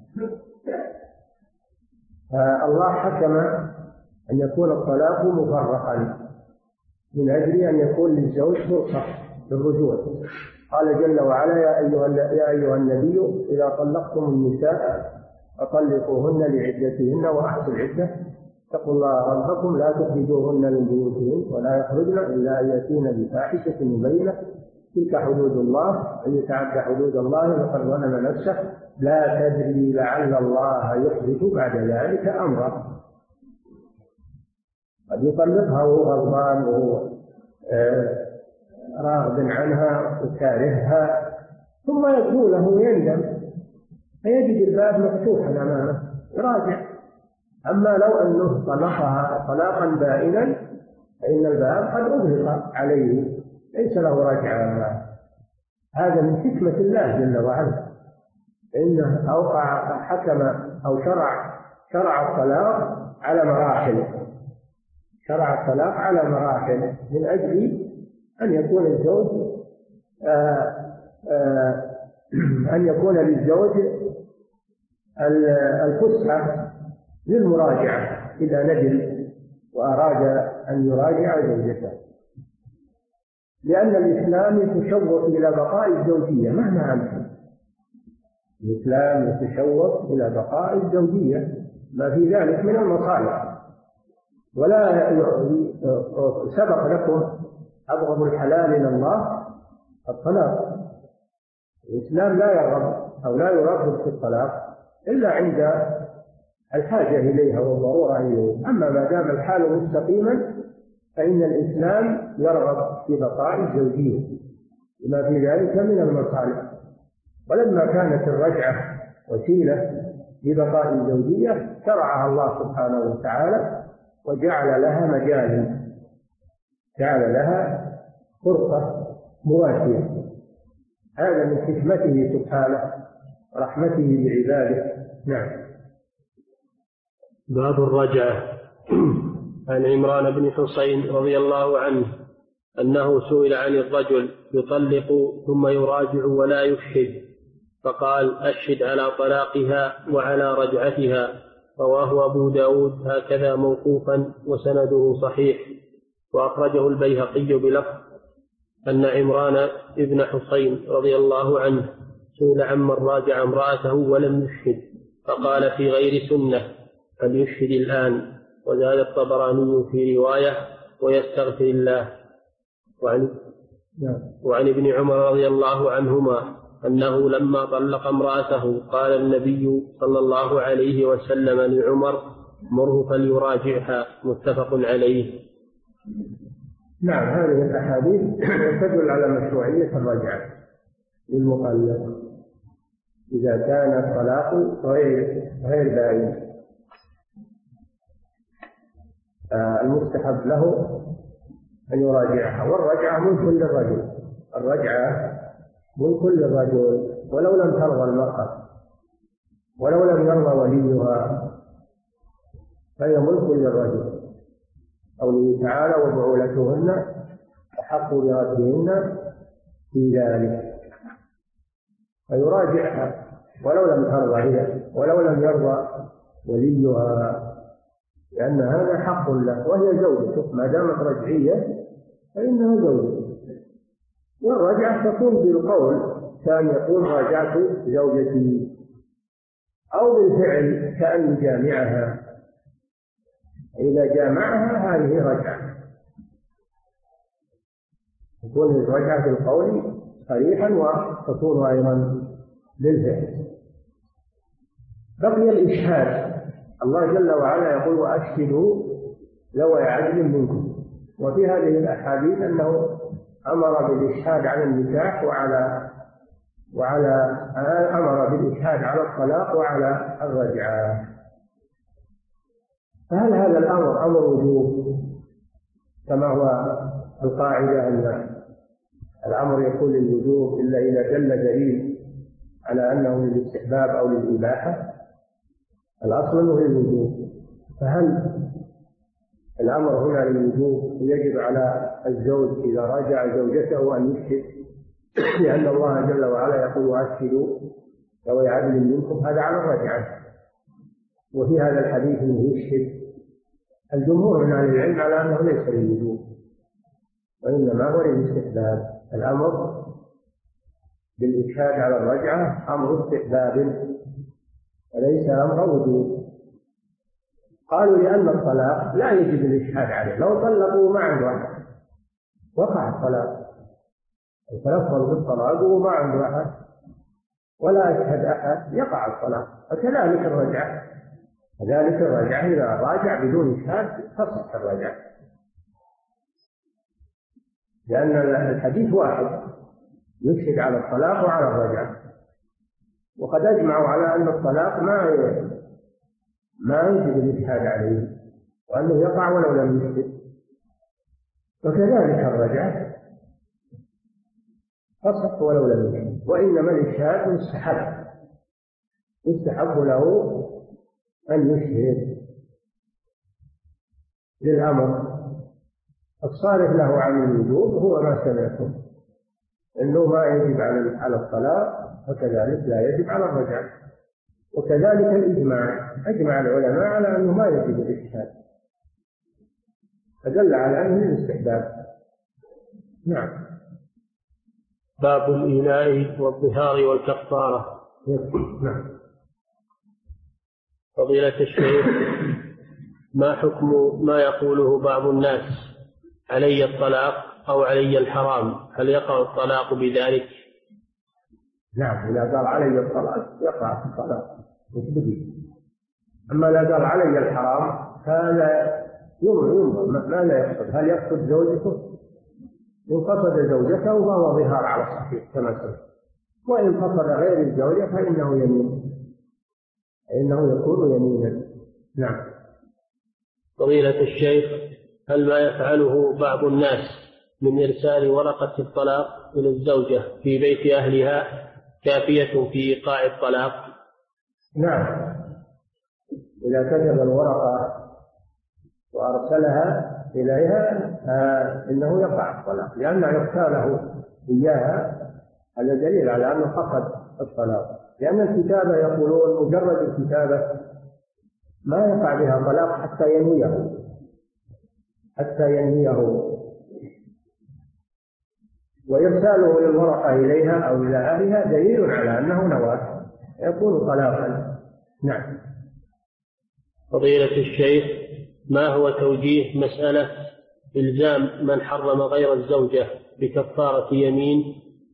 فالله حكم أن يكون الطلاق مفرقا من أجل أن يكون للزوج فرصة للرجوع. قال جل وعلا: يا أيها النبي إذا طلقتم النساء فطلقوهن لعدتهن وأحصوا العدة، اتقوا الله ربكم لا تخرجوهن من بيوتهن ولا يخرجن إلا أن يأتين بفاحشة مبينة، تلك حدود الله، أن يتعدى حدود الله فقد ظلم نفسه، لا تدري لعل الله يحدث بعد ذلك أمرا. قد يطلقها وهو غضبان وهو راغب عنها وكارهها، ثم يقول له ويندم، فيجد الباب مفتوحا أمامه يراجع. أما لو أنه طلقها طلاقا بائنا فإن الباب قد أغلق عليه، ليس له رجعة. هذا من حكمة الله جل وعلا، إنه أوقع حكم أو شرع الطلاق على مراحل، شرع الطلاق على مراحل من أجل أن يكون الزوج أن يكون للزوج الفسحة للمراجعة إذا ندم وأراد أن يراجع زوجته، لأن الإسلام يتشوق إلى بقاء الزوجية مهما أمكن. الإسلام يتشوق إلى بقاء الزوجية ما في ذلك من المصالح. ولا سبق لكم أبغض الحلال إلى الله الطلاق. الإسلام لا يرغب أو لا يرغب في الطلاق إلا عند الحاجة إليها والضرورة إليها. أما ما دام الحال مستقيما فإن الإسلام يرغب في بقاء الزوجية لما في ذلك من المصالح. ولما كانت الرجعة وسيلة لبقاء الزوجية شرعها الله سبحانه وتعالى وجعل لها مجالا، جعل لها فرصة مواسية. هذا من حكمته سبحانه ورحمته بعباده. نعم. باب الرجعة. عن عمران بن حسين رضي الله عنه أنه سئل عن الرجل يطلق ثم يراجع ولا يشهد، فقال: أشهد على طلاقها وعلى رجعتها. رواه أبو داود هكذا موقوفا وسنده صحيح. وأخرجه البيهقي بلفظ أن عمران بن حسين رضي الله عنه سئل عمن راجع امرأته ولم يشهد، فقال: في غير سنة فليشهد الآن. وزاد الطبراني في رواية: ويستغفر الله. وعن ابن عمر رضي الله عنهما أنه لما طلق امرأته قال النبي صلى الله عليه وسلم لعمر: مره فليراجعها. متفق عليه. نعم، هذه الأحاديث تدل على مشروعية الرجعة للمطلق إذا كان الطلاق غير باين. المستحب له أن يراجعها، والرجعة ملك للرجل، الرجعة ملك للرجل ولو لم ترضى المرأة ولو لم يرضى وليها فهي ملك للرجل. قوله تعالى: وبعولتهن أحق بردهن في ذلك، فيراجعها ولو لم ترضى هي ولو لم يرضى وليها، لأن هذا حق له وهي زوجته، ما دامت رجعية فإنها زوجته. والرجعة تكون بالقول كان يقول: راجعت زوجتي، أو بالفعل كأن جامعها. إذا جامعها هذه رجعة، تكون الرجعة بالقول صريحا وتكون أيضا بالفعل. بقي الإشهاد. الله جل وعلا يقول: وأشهدوا ذوي عدل منكم. وفي هذه الأحاديث أنه أمر بالإشهاد على النكاح أمر بالإشهاد على الطلاق وعلى الرجعة. فهل هذا الأمر أمر وجوب كما هو القاعدة أن الأمر يكون للوجوب إلا إذا دل دليل على أنه للاستحباب أو للإباحة؟ الأصل أنه للوجوب. فهل الأمر هنا للوجوب يجب على الزوج إذا راجع زوجته أن يشهد، لأن الله جل وعلا يقول: وأشهدوا ذوي عدل منكم، هذا على الرجعة. وفي هذا الحديث أنه يشهد. الجمهور من أهل العلم على أنه ليس للوجوب وإنما هو للاستحباب. الأمر بالإشهاد على الرجعة أمر استحباب وليس أمر وجوب. قالوا لأن الطلاق لا يجب الإشهاد عليه، لو طلقوا ما عنده أحد وقع الطلاق، يتلفظ بالطلاق وما عنده أحد ولا يشهد أحد يقع الطلاق. وكذلك الرجعة، إذا راجع بدون إشهاد تصح الرجعة، لأن الحديث واحد يشهد على الطلاق وعلى الرجعة. وقد أجمعوا على أن الطلاق ما يجب الإشهاد عليه وأنه يقع ولو لم يشهد. وكذلك الرجعة تصح ولو لم يشهد، وإنما الإشهاد يستحب له أن يشهد للأمر. الصارف له عن الوجوب هو ما سمعتم، إنه ما يجب على الطلاق وكذلك لا يجب على الرجعة. وكذلك الإجماع، أجمع العلماء على أنه ما يجب الإشهاد، فدل على أنه الاستحباب. نعم. باب الإيلاء والظهار والكفارة. نعم. فضيلة الشيخ، ما حكم ما يقوله بعض الناس: علي الطلاق أو علي الحرام؟ هل يقع الطلاق بذلك؟ نعم، إذا قال علي الطلاق يقع الطلاق مش. أما إذا قال علي الحرام هذا ينظر ماذا يقصد. هل يقصد زوجته؟ إن قصد زوجته فهو ظهار على الصحيح كما سمع، وإن قصد غير الزوجة فإنه يمين، فإنه يكون يمينا. نعم. فضيلة الشيخ، هل ما يفعله بعض الناس من إرسال ورقة الطلاق إلى الزوجة في بيت أهلها كافية في إيقاع الطلاق؟ نعم، إذا كتب الورقة وأرسلها إليها إنه يقع الطلاق، لأنه يختاره إياها. هذا دليل على أنه فقد الطلاق، لأن الكتابة يقولون مجرد الكتابة ما يقع بها طلاق حتى ينهيه. وإرساله للورقة إليها أو إلى أهلها دليل على أنه نوى، يكون طلاقا. نعم. فضيلة الشيخ، ما هو توجيه مسألة إلزام من حرم غير الزوجة بكفارة يمين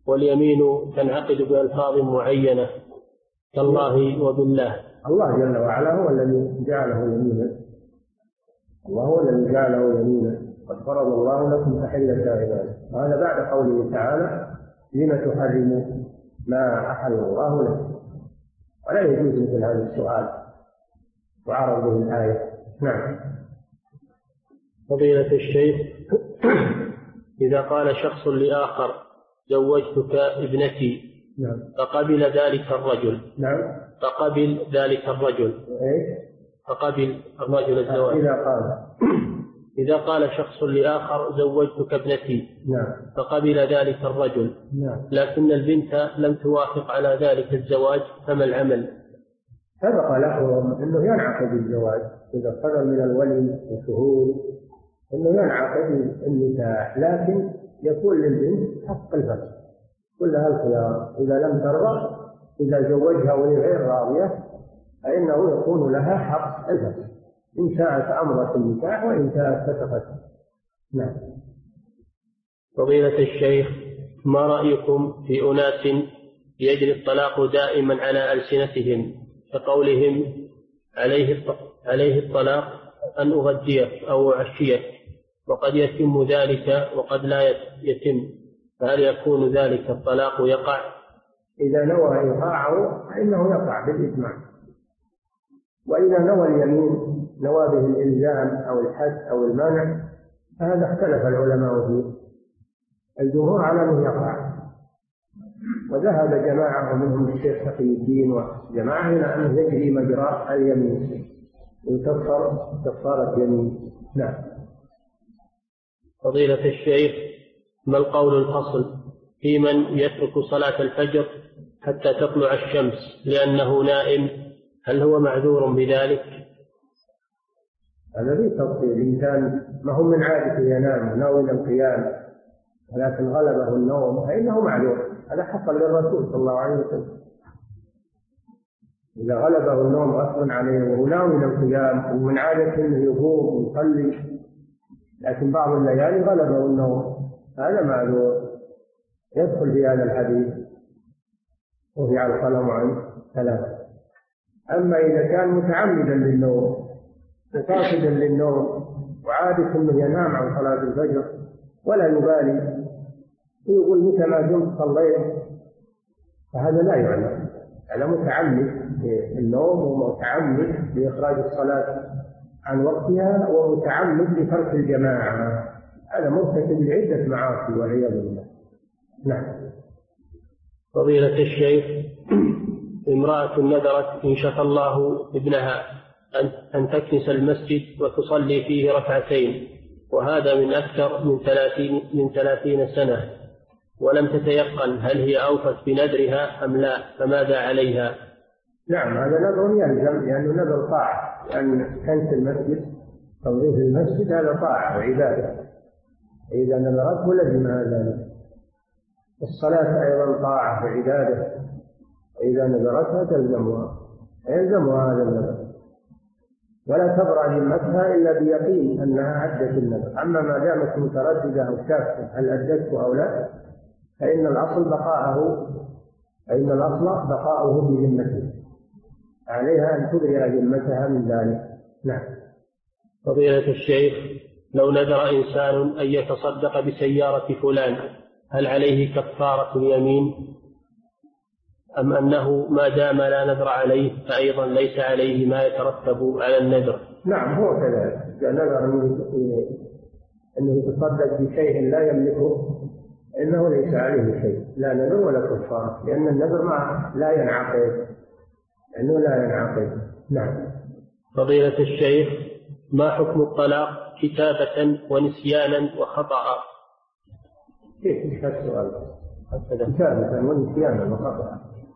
واليمين تنعقد بألفاظ معينة كالله وبالله. الله جل وعلا هو الذي جعله يمينا، الله هو الذي جعله يمينا، قد فرض الله لكم تحلة عباده. وهذا بعد قوله تعالى لم تحرموا ما أحل الله لكم، ولا يجوز مثل هذا السؤال وعرض به الآية. نعم. فضيلة الشيخ، إذا قال شخص لآخر زوجتك ابنتي، نعم، فقبل ذلك الرجل، نعم، فقبل ذلك الرجل، فقبل الرجل الزواج. إذا قال شخص لآخر زوجتك ابنتي، نعم، فقبل ذلك الرجل، نعم، لكن البنت لم توافق على ذلك الزواج، فما العمل؟ سبق لهم أنه ينعقد الزواج إذا صدر من الولي وشهود أنه ينعقد النكاح، لكن يكون للبنت حق الفسخ كلها الخيار. إذا لم ترضى، إذا زوجها وهي غير راضية، فإنه يكون لها حق الفسخ، إن شاءت أمرت النكاح وإن شاءت فسخت. نعم. فضيلة الشيخ، ما رأيكم في أناس يجري الطلاق دائما على ألسنتهم كقولهم عليه الطلاق أن أغديك أو أعشيك، وقد يتم ذلك وقد لا يتم، فهل يكون ذلك الطلاق يقع؟ إذا نوى إيقاعه فإنه يقع بالإجماع، وإذا نوى اليمين نوى به الإلزام أو الحد أو المنع، فهذا اختلف العلماء فيه. الجمهور على أنه يقع، وذهب جماعة منهم الشيخ تقي الدين وجماعة إلى أنه يجري مجرى اليمين ويكفر كفارة يمين. نعم. فضيلة الشيخ، ما القول الفصل في من يترك صلاة الفجر حتى تطلع الشمس لأنه نائم، هل هو معذور بذلك؟ هذا في تفصيل. إن كان ما هو من عادته ينام ناوي القيام ولكن غلبه النوم فإنه معذور، هذا حقا للرسول صلى الله عليه وسلم. إذا غلبه النوم غصبا عليه وهو ناوي القيام ومن عادته أنه يقوم ويصلي، لكن بعض الليالي غلبه النوم، هذا معذور يدخل في هذا الحديث وفي على القلم عن ثلاثة. أما إذا كان متعمدا للنوم وقاصدا للنوم وعادة أنه ينام عن صلاة الفجر ولا يبالي يقول متى ما دمت صليت، فهذا لا يعنى، هذا متعمد للنوم ومتعمد لإخراج الصلاة عن وقتها ومتعمد لترك الجماعة، هذا مرتكب لعدة معاصي والعياذ بالله. نعم. فضيلة الشيخ، امرأة نذرت إن شاء الله ابنها أن تكنس المسجد وتصلي فيه ركعتين، وهذا من أكثر من 30 سنة، ولم تتيقن هل هي أوفت بنذرها أم لا، فماذا عليها؟ نعم، هذا نذر يلزم، لأنه نذر طاعة، لأن كنس المسجد تنظيف المسجد هذا طاعة وعبادة، إذا نذرته لزم هذا. الصلاة أيضا طاعة وعبادة، وإذا نذرتها تلزمها يلزمها هذا النذر، ولا تبرأ ذمتها إلا بيقين أنها أدت النذر. أما ما دامت مترددة أو شاكة هل أدته أو لا، فإن الأصل بقاؤه بذمته، عليها أن تبرئ ذمتها من ذلك. نعم. فضيلة الشيخ، لو نذر إنسان أن يتصدق بسيارة فلان، هل عليه كفارة اليمين، أم أنه ما دام لا نذر عليه فأيضا ليس عليه ما يترتب على النذر؟ نعم، هو كذلك. إذا نذر أنه يتصدق بشيء لا يملكه إنه ليس عليه شيء، لا نذر ولا كفارة، لأن النذر لا ينعقد، لأنه لا ينعقد. نعم. فضيلة الشيخ، ما حكم الطلاق كتابة ونسيانا وخطأ؟ كيف السؤال؟ كتابة ونسيانا وخطأ.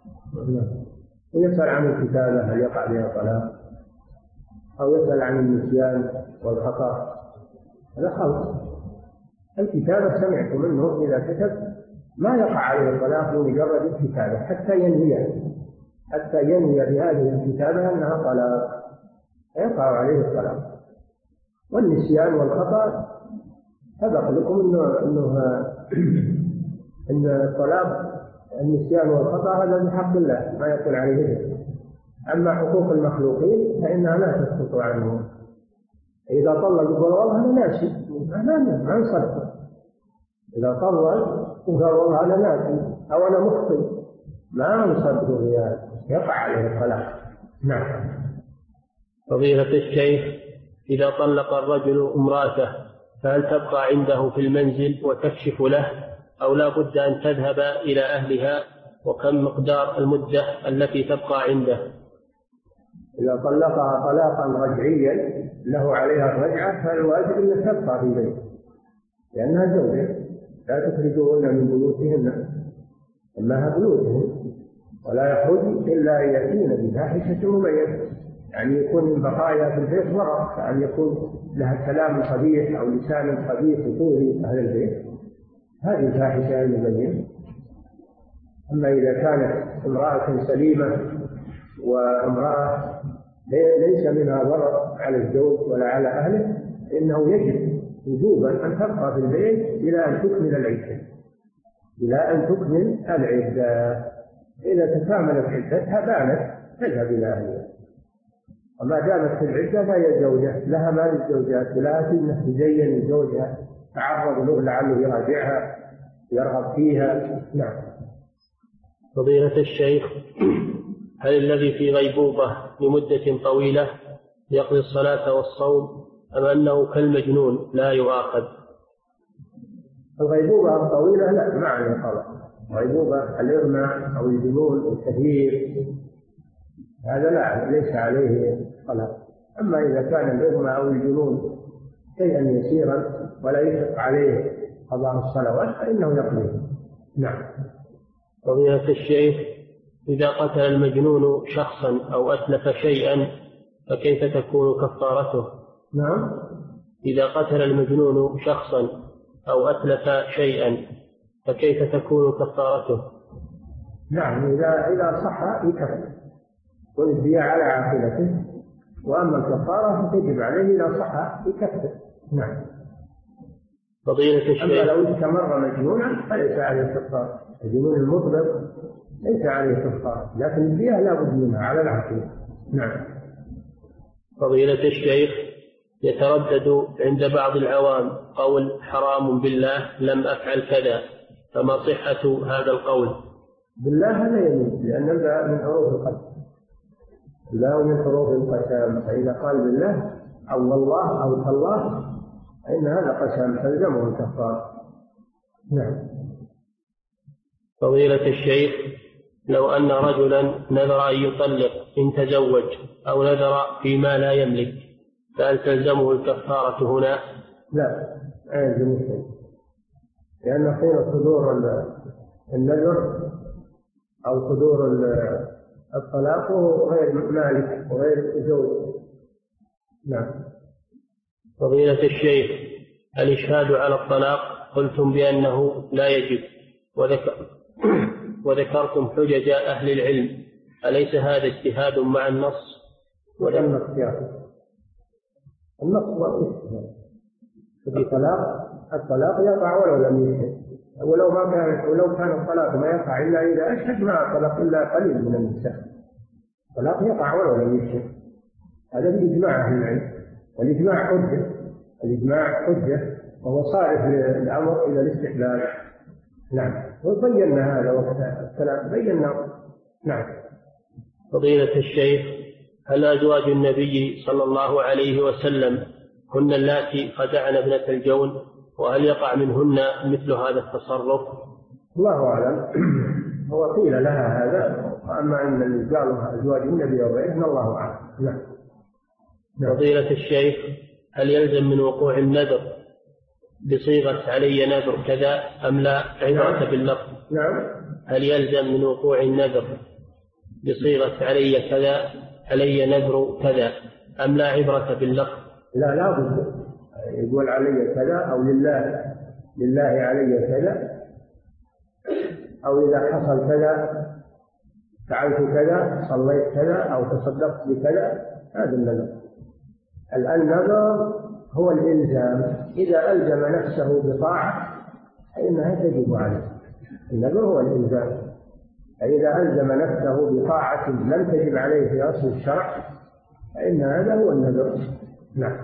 يسأل عن الكتابة هل يقع بها طلاق، أو يسأل عن النسيان والخطأ، هذا خلط. الكتابة سمعت منه إذا كتب ما يقع عليه الطلاق بمجرد الكتابة حتى ينوي بهذه الكتابة أنها طلاق يقع عليه الطلاق. والنسيان والخطأ سبق لكم أنه أن الطلاق النسيان والخطأ هذا من حق الله ما يكون عليه إثم. أما حقوق المخلوقين فإنها لا تسقط عنه. إذا طلق يقول والله أنا ناسي، ما نصدق. إذا طلق وقال والله أنا ناسي أو أنا مخطئ ما نصدق بهذا، يقع عليه الطلاق. نعم. فضيلة الشيخ، إذا طلق الرجل امرأته فهل تبقى عنده في المنزل وتكشف له أو لا بد أن تذهب إلى أهلها؟ وكم مقدار المدة التي تبقى عنده؟ إذا طلقها طلاقا رجعيا له عليها الرجعة فالواجب أن تبقى في بيته لأنها زوجة، لا تخرجوهن من بيوتهن إنها بيوتهن، ولا يخرج إلا أن يأتين بفاحشة مبينة، يعني يكون من بقايا في البيت ضرر، كأن يكون لها كلام قبيح أو لسان قبيح يطول أهل البيت، هذه الفاحشة المبينة. أما إذا كانت امرأة سليمة وامرأة ليس منها ضرر على الزوج ولا على أهله إنه يجب وجوبا أن تبقى في البيت إلى أن تكمل العدة، إلى أن تكمل العدة. إذا تكاملت عدتها بانت تذهب إلى أهلها، وما دامت في العدة فهي زوجة لها ما للزوجات، ولكن تزين زوجها تعرض له لعله يراجعها يرغب فيها. نعم. فضيلة الشيخ، هل الذي في غيبوبة لمدة طويلة يقضي الصلاة والصوم أم أنه كالمجنون لا يؤاخذ؟ الغيبوبة الطويلة لا، ما عليه قضاء. غيبوبة الإغماء أو الجنون الكثير هذا لا، ليس عليه قضاء. أما إذا كان الإغماء أو الجنون شيئا يسيرا ولا يشق عليه قضاء الصلوات فإنه يقضي. نعم. فضيلة الشيخ، إذا قتل المجنون شخصا أو أتلف شيئا فكيف تكون كفارته؟ نعم. إذا قتل المجنون شخصا أو أتلف شيئا فكيف تكون كفارته؟ نعم، إذا صح يكفر والدية على عاقلته، وأما الكفارة فتجب عليه إذا صح يكفر. نعم. فضيلة الشيخ، أما لو استمر مجنونا فليس عليه كفارة، الجنون المطلق ليس عليه كفارة، لكن الدية لا بد منها على العاقلة. نعم. فضيلة الشيخ، يتردد عند بعض العوام قول حرام بالله لم أفعل كذا، فما صحة هذا القول؟ بالله هذا يمين، لأن هذا من حروف القسم، لا من حروف القسم، فإذا قال بالله أو والله أو تالله فإن هذا قسم تلزمه الكفارة. نعم. فضيلة الشيخ، لو أن رجلا نذر أن يطلق إن تزوج أو نذر فيما لا يملك فهل تلزمه الكفارة هنا؟ لا، لا يلزم شيء، لأن حين صدور النذر أو صدور الطلاق غير مالك وغير زوج. نعم. فضيلة الشيخ، الإشهاد على الطلاق قلتم بأنه لا يجب وذكرتم حجج أهل العلم، أليس هذا اجتهاد مع النص؟ ولا اختيار؟ النص والاجتهاد في الطلاق يقع ولو لم يشهد، ولو كان الطلاق ما يقع إلا إذا أشهد ما طلق إلا قليل من النساء، الطلاق يقع ولو لم يشهد، هذا بإجماع أهل العلم، والإجماع حجة، الإجماع حجة وهو صارف الأمر إلى الاستحلال. نعم، وبينا هذا وقت الكلام بينا. نعم. فضيلة الشيخ، هل أزواج النبي صلى الله عليه وسلم هن اللاتي خدعن ابنة الجون، وهل يقع منهن مثل هذا التصرف؟ الله أعلم. هو قيل لها هذا، وأما أن اللي قالوا أزواج النبي وغيرهن الله أعلم. نعم. فضيلة الشيخ، هل يلزم من وقوع النذر بصيغة علي نذر كذا أم لا عبرة باللفظ؟ نعم. هل يلزم من وقوع النذر بصيغة علي كذا علي نذر كذا أم لا عبرة باللفظ؟ لا بد يقول علي كذا أو لله علي كذا، أو إذا حصل كذا فعلت كذا صليت كذا أو تصدقت بكذا، هذا النذر. النذر هو الإلزام، إذا ألزم نفسه بطاعة فإنها تجب عليه، النذر هو الإلزام. فإذا ألزم نفسه بطاعة لم تجب عليه في أصل الشرع فإن هذا هو النذر. نعم.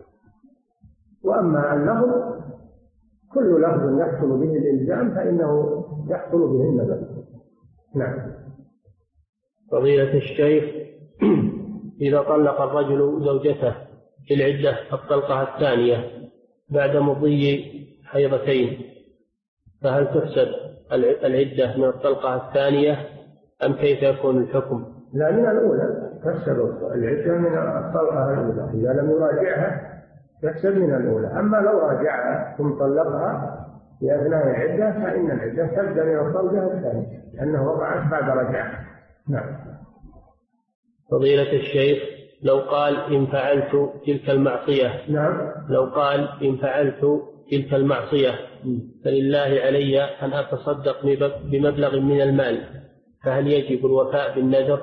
وأما اللفظ كل لفظ يحصل به الإلزام فإنه يحصل به النذر. نعم. فضيلة الشيخ، إذا طلق الرجل زوجته في العدة الطلقة الثانية بعد مضي حيضتين، فهل تحسب العدة من الطلقة الثانية أم كيف يكون الحكم؟ لا، من الأولى تحسب العدة من الطلقة الأولى. إذا لم يراجعها تحسب من الأولى. أما لو راجعها ثم طلقها في أثناء العدة فإن العدة تبدأ من الطلقة الثانية لأنه وقعت بعد رجعها. نعم. فضيلة الشيخ، لو قال إن فعلت تلك المعصية، نعم، لو قال إن فعلت تلك المعصية فلله علي أن أتصدق بمبلغ من المال، فهل يجب الوفاء بالنذر؟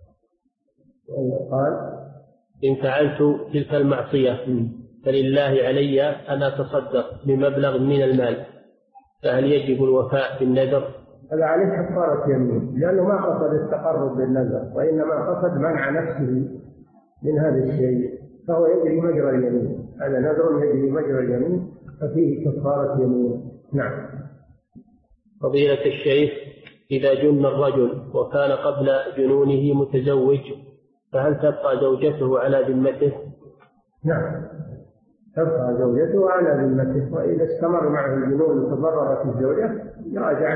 قال إن فعلت تلك المعصية فلله علي أن أتصدق بمبلغ من المال، فهل يجب الوفاء بالنذر؟ هذا عليه كفارة يمين، لأنه ما قصد التقرب بالنذر وإنما قصد منع نفسه من هذا الشيء، فهو يجري مجرى اليمين. هذا نذر يجري مجرى اليمين ففيه كفارة يمين. نعم. فضيلة الشيخ، إذا جن الرجل وكان قبل جنونه متزوج فهل تبقى زوجته على ذمته؟ نعم، تبقى زوجته على ذمته، وإذا استمر معه الجنون وتضررت الزوجة يراجع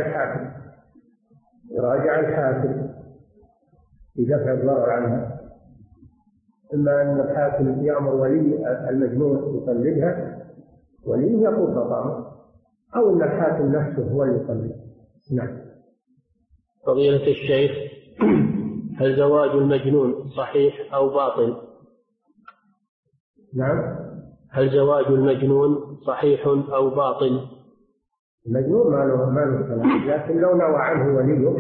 الحاكم في دفع الضرر عنها. إما أن الحاكم يأمر ولي المجنون يطلقها، ولي يقول بطامه، أو أن الحاكم نفسه هو اللي يطلق. نعم. فضيلة الشيخ، هل زواج المجنون صحيح أو باطل؟ نعم. هل زواج المجنون صحيح أو باطل؟ المجنون ما له كلام، لكن لو نوى عنه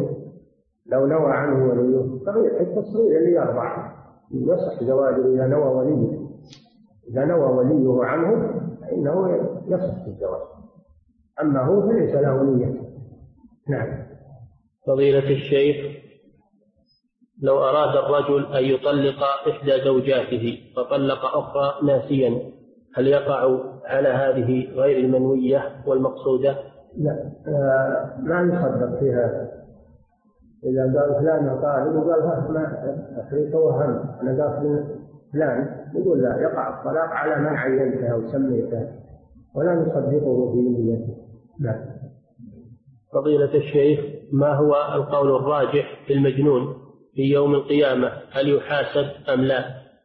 وليه صحيح التصريح اللي يربع يصح زواجه إذا نوى وليه عنه فإنه يصح الزواج، أما هو فليس له نية. نعم. فضيلة الشيخ، لو أراد الرجل أن يطلق إحدى زوجاته فطلق أخرى ناسيا، هل يقع على هذه غير المنوية والمقصودة؟ لا، لا يصدق في هذا. إذا قال فلان طالب وقال ما أخريك وهم أنا قال فلان، يقول لا، يقع الطلاق على من عينتها وسميتها ولا نصدقه في نيته. لا. فضيلة الشيخ، ما هو القول الراجح في المجنون في يوم القيامة؟ هل يحاسب أم لا؟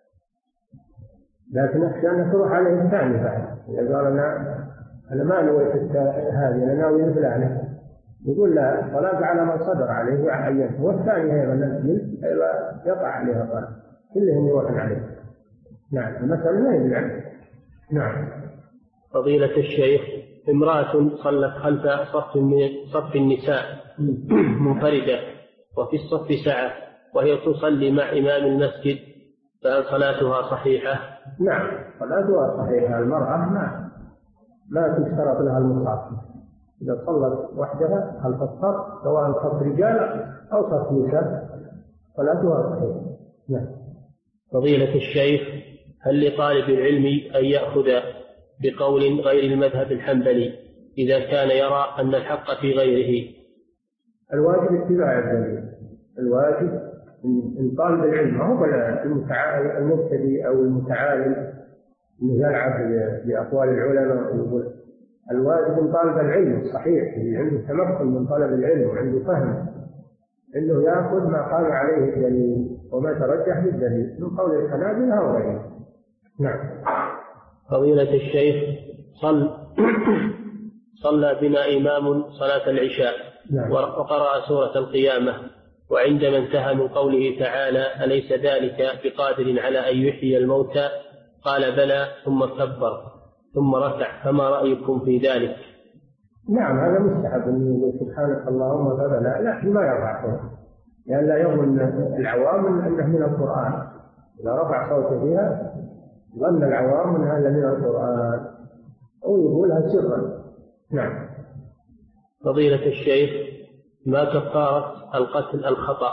لكن أخشى أن تروح عليه الثاني بعد. إذا قال أنا ما نويت هذه، أنا ناوي فلانة، يقول لا، الطلاق على من صدر عليه وعينته، والثاني أيضا نفسه يقع عليها طلاق، كلهم يروحون عليه. نعم، المسألة ما يدري. نعم. فضيلة الشيخ، امرأة صلت خلف صف النساء منفردة وفي الصف سعة وهي تصلي مع إمام المسجد، فهل صلاتها صحيحة؟ نعم، صلاتها صحيحة. المرأة ما تشترط لها المصافة. إذا صلت وحدها خلف الصف سواء صف رجال أو صف نساء صلاتها صحيحة. نعم. فضيلة الشيخ، هل لطالب العلم أن يأخذ بقول غير المذهب الحنبلي إذا كان يرى أن الحق في غيره؟ الواجب اتباع الدليل. الواجب إن طالب العلم، هو المبتدئ أو المتعالم إنه يلعب بأقوال العلماء ويقول. الواجب إن طالب العلم صحيح اللي عنده تمكن من طلب العلم وعنده فهم إنه يأخذ ما قام عليه الدليل وما ترجح بالدليل من قول الحنابلة أو غيره. نعم. فضيلة الشيخ، صلى بنا إمام صلاة العشاء وقرأ سورة القيامة، وعندما انتهى من قوله تعالى أليس ذلك بقادر على أن يحيي الموتى قال بلى ثم كبر ثم ركع، فما رأيكم في ذلك؟ نعم، هذا مستحب أن يقول سبحانك اللهم وبحمدك، لكن ما يرفع، لأن لا يظن العوام أنه من القرآن. إذا رفع صوته فيها ظن العوام أن هذا من القرآن، أو يقولها سرا. نعم. فضيلة الشيخ، ما كفارة القتل الخطأ؟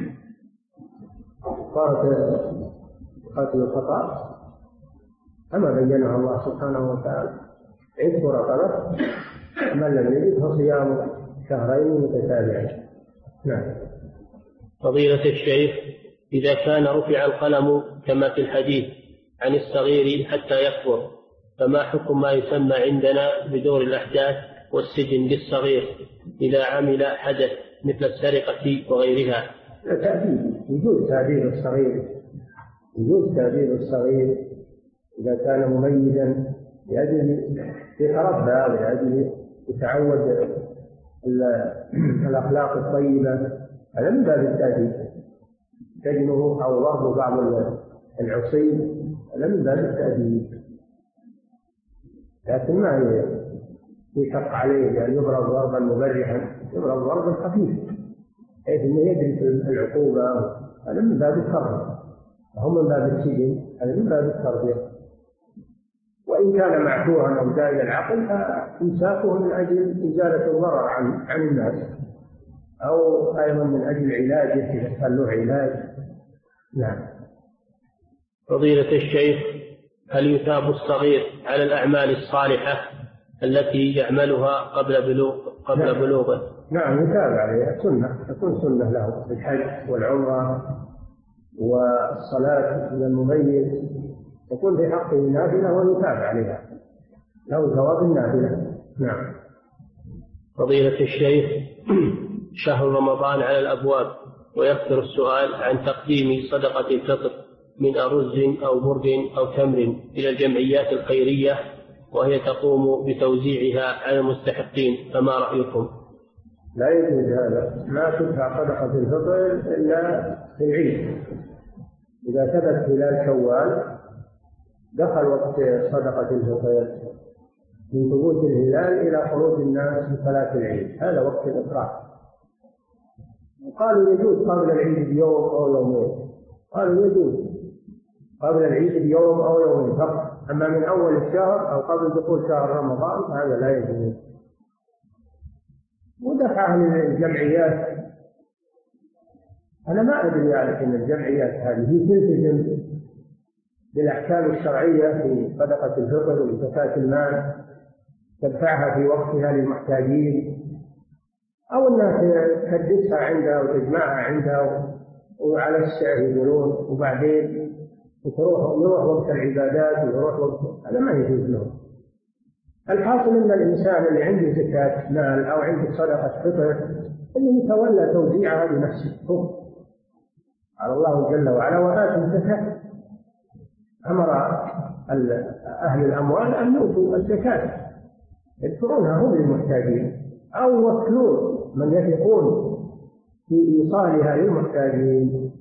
كفارة قتل الخطأ أما بينها الله سبحانه وتعالى: عتق رقبة، من لم يجد فصيام شهرين متتابعين. نعم. فضيلة الشيخ، إذا كان رفع القلم كما في الحديث عن الصغير حتى يكبر، فما حكم ما يسمى عندنا بدور الأحداث والسجن للصغير إذا عمل حدث مثل السرقة وغيرها؟ يجوز تأديب الصغير، يجوز تأديب الصغير إذا كان مميزا لأجل يتربى ولأجل يتعود الأخلاق الطيبة، هذا من باب التأديب. سجنه أو ضرب بعض العصي هذا من باب التأديب، لكن ما يشق عليه لأن يضرب ضربا مبرحا، يضرب ضربا خفيفا حيث انه يدرك العقوبة، هذا من باب التربية. هم من باب السجن، هذا من باب التربية. وإن كان معفورا أو زائد العقل فإمساكه من أجل إزالة الضرر عن الناس، أو أيضا من أجل علاجه إذا كان له علاج. نعم. فضيلة الشيخ، هل يثاب الصغير على الأعمال الصالحة التي يعملها قبل بلوغه؟ نعم يثاب عليها، سنة، تكون سنة له في الحج والعمرة والصلاة إلى المميز، تكون في حقه نافلة ويثاب عليها، له ثواب النافلة. نعم. فضيلة الشيخ، شهر رمضان على الأبواب، ويكثر السؤال عن تقديم صدقة الفطر من أرز أو برد أو تمر إلى الجمعيات الخيرية، وهي تقوم بتوزيعها على المستحقين، فما رأيكم؟ لا يجوز هذا، ما تدفع صدقة الفطر إلا في العيد. إذا ثبت هلال شوال دخل وقت صدقة الفطر من ثبوت الهلال إلى خروج الناس لصلاة العيد، هذا وقت الإفراط. قالوا يجوز قبل العيد بيوم أو يومين، قالوا يجوز قبل العيد بيوم أو يومين فقط، أما من أول الشهر أو قبل دخول شهر رمضان هذا لا يجوز. ودفعه للجمعيات، أنا ما أدري لكن الجمعيات هذه تلتزم بالأحكام الشرعية في صدقة الفطر وزكاة المال، تدفعها في وقتها للمحتاجين، أو أنها تكدسها عندها وتجمعها عندها وعلى السعر يقولون، وبعدين يروح وقت العبادات ويروح وقت، هذا ما يجوز له. الحاصل أن الإنسان اللي عنده زكاة مال أو عنده صدقة فطر أنه يتولى توزيعها بنفسه. قال الله جل وعلا: وآتوا الزكاة. أمر أهل الأموال أن يؤتوا الزكاة، يدفعونها هم للمحتاجين أو يوكلون من يثقون في إيصالها للمحتاجين.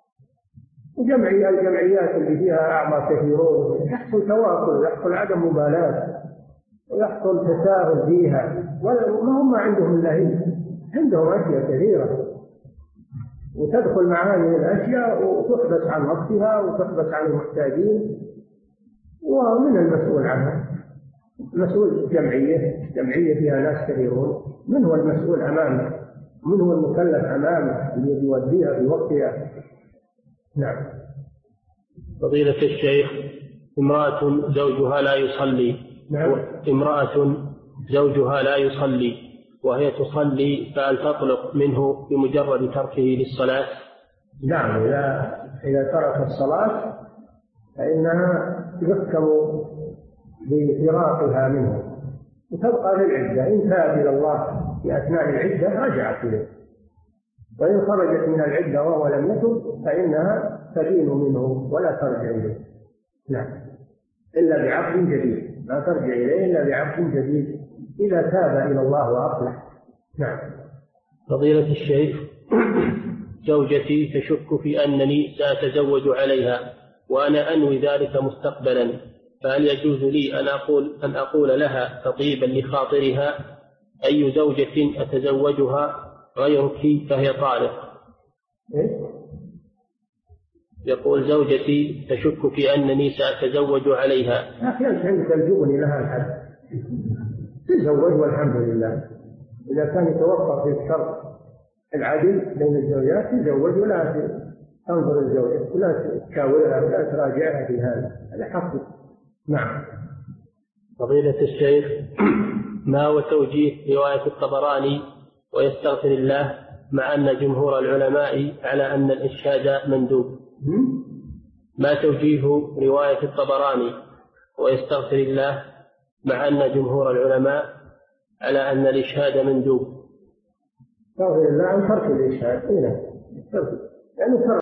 الجمعيات اللي فيها أعضاء كثيرون يحصل تواكل، يحصل عدم مبالاة، ويحصل تساهل فيها، وما هم عندهم إلا هي، عندهم أشياء كثيرة، وتدخل مع هذه الأشياء وتحبس عن وقتها وتحبس عن المحتاجين، ومن المسؤول عنها مسؤول جمعية فيها ناس كثيرون، من هو المسؤول أمامه، من هو المكلف أمامه اللي يوديها في وقتها. نعم. فضيلة الشيخ، امرأة زوجها لا يصلي. نعم. امرأة زوجها لا يصلي وهي تصلي، فهل تطلق منه بمجرد تركه للصلاة؟ نعم، إذا ترك الصلاة فإنها يحكم بفراقها منه وتبقى للعدة. إن تاب إلى الله في أثناء العدة رجعت إليه، وإن خرجت من العدة وهو لم يتب فإنها تدين منه ولا ترجع إليه. نعم، إلا بعقد جديد، لا ترجع إليه إلا بعقد جديد إذا تاب إلى الله وأصلح. نعم. فضيلة الشيخ، زوجتي تشك في أنني سأتزوج عليها وأنا أنوي ذلك مستقبلا، فهل يجوز لي أن أقول لها تطيبا لخاطرها: أي زوجة أتزوجها غيرك فهي طالق؟ يقول: زوجتي تشك في أنني سأتزوج عليها. لكن عندك الجبن لها الحد، تزوج والحمد لله، إذا كان يتوفر في الشرط العدل بين الزوجات يزوج، ولا تنظر الزوجة ولا تشاورها ولا تراجعها في هذا حق. نعم. فضيلة الشيخ، ما هو توجيه رواية الطبراني ويستغفر الله مع أن جمهور العلماء على أن الإشهاد مندوب؟ ما توجيه رواية الطبراني ويستغفر الله مع أن جمهور العلماء على أن الإشهاد مندوب؟ استغفر الله عن ترك الإشهاد. يعني